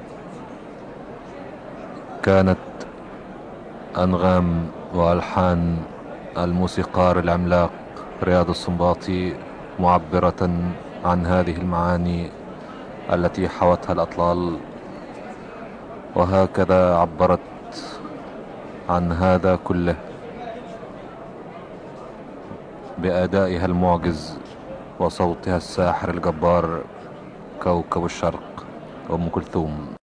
كانت أنغام وألحان الموسيقار العملاق رياض السنباطي معبرة عن هذه المعاني التي حوتها الأطلال، وهكذا عبرت عن هذا كله بأدائها المعجز وصوتها الساحر الجبار كوكب الشرق أم كلثوم.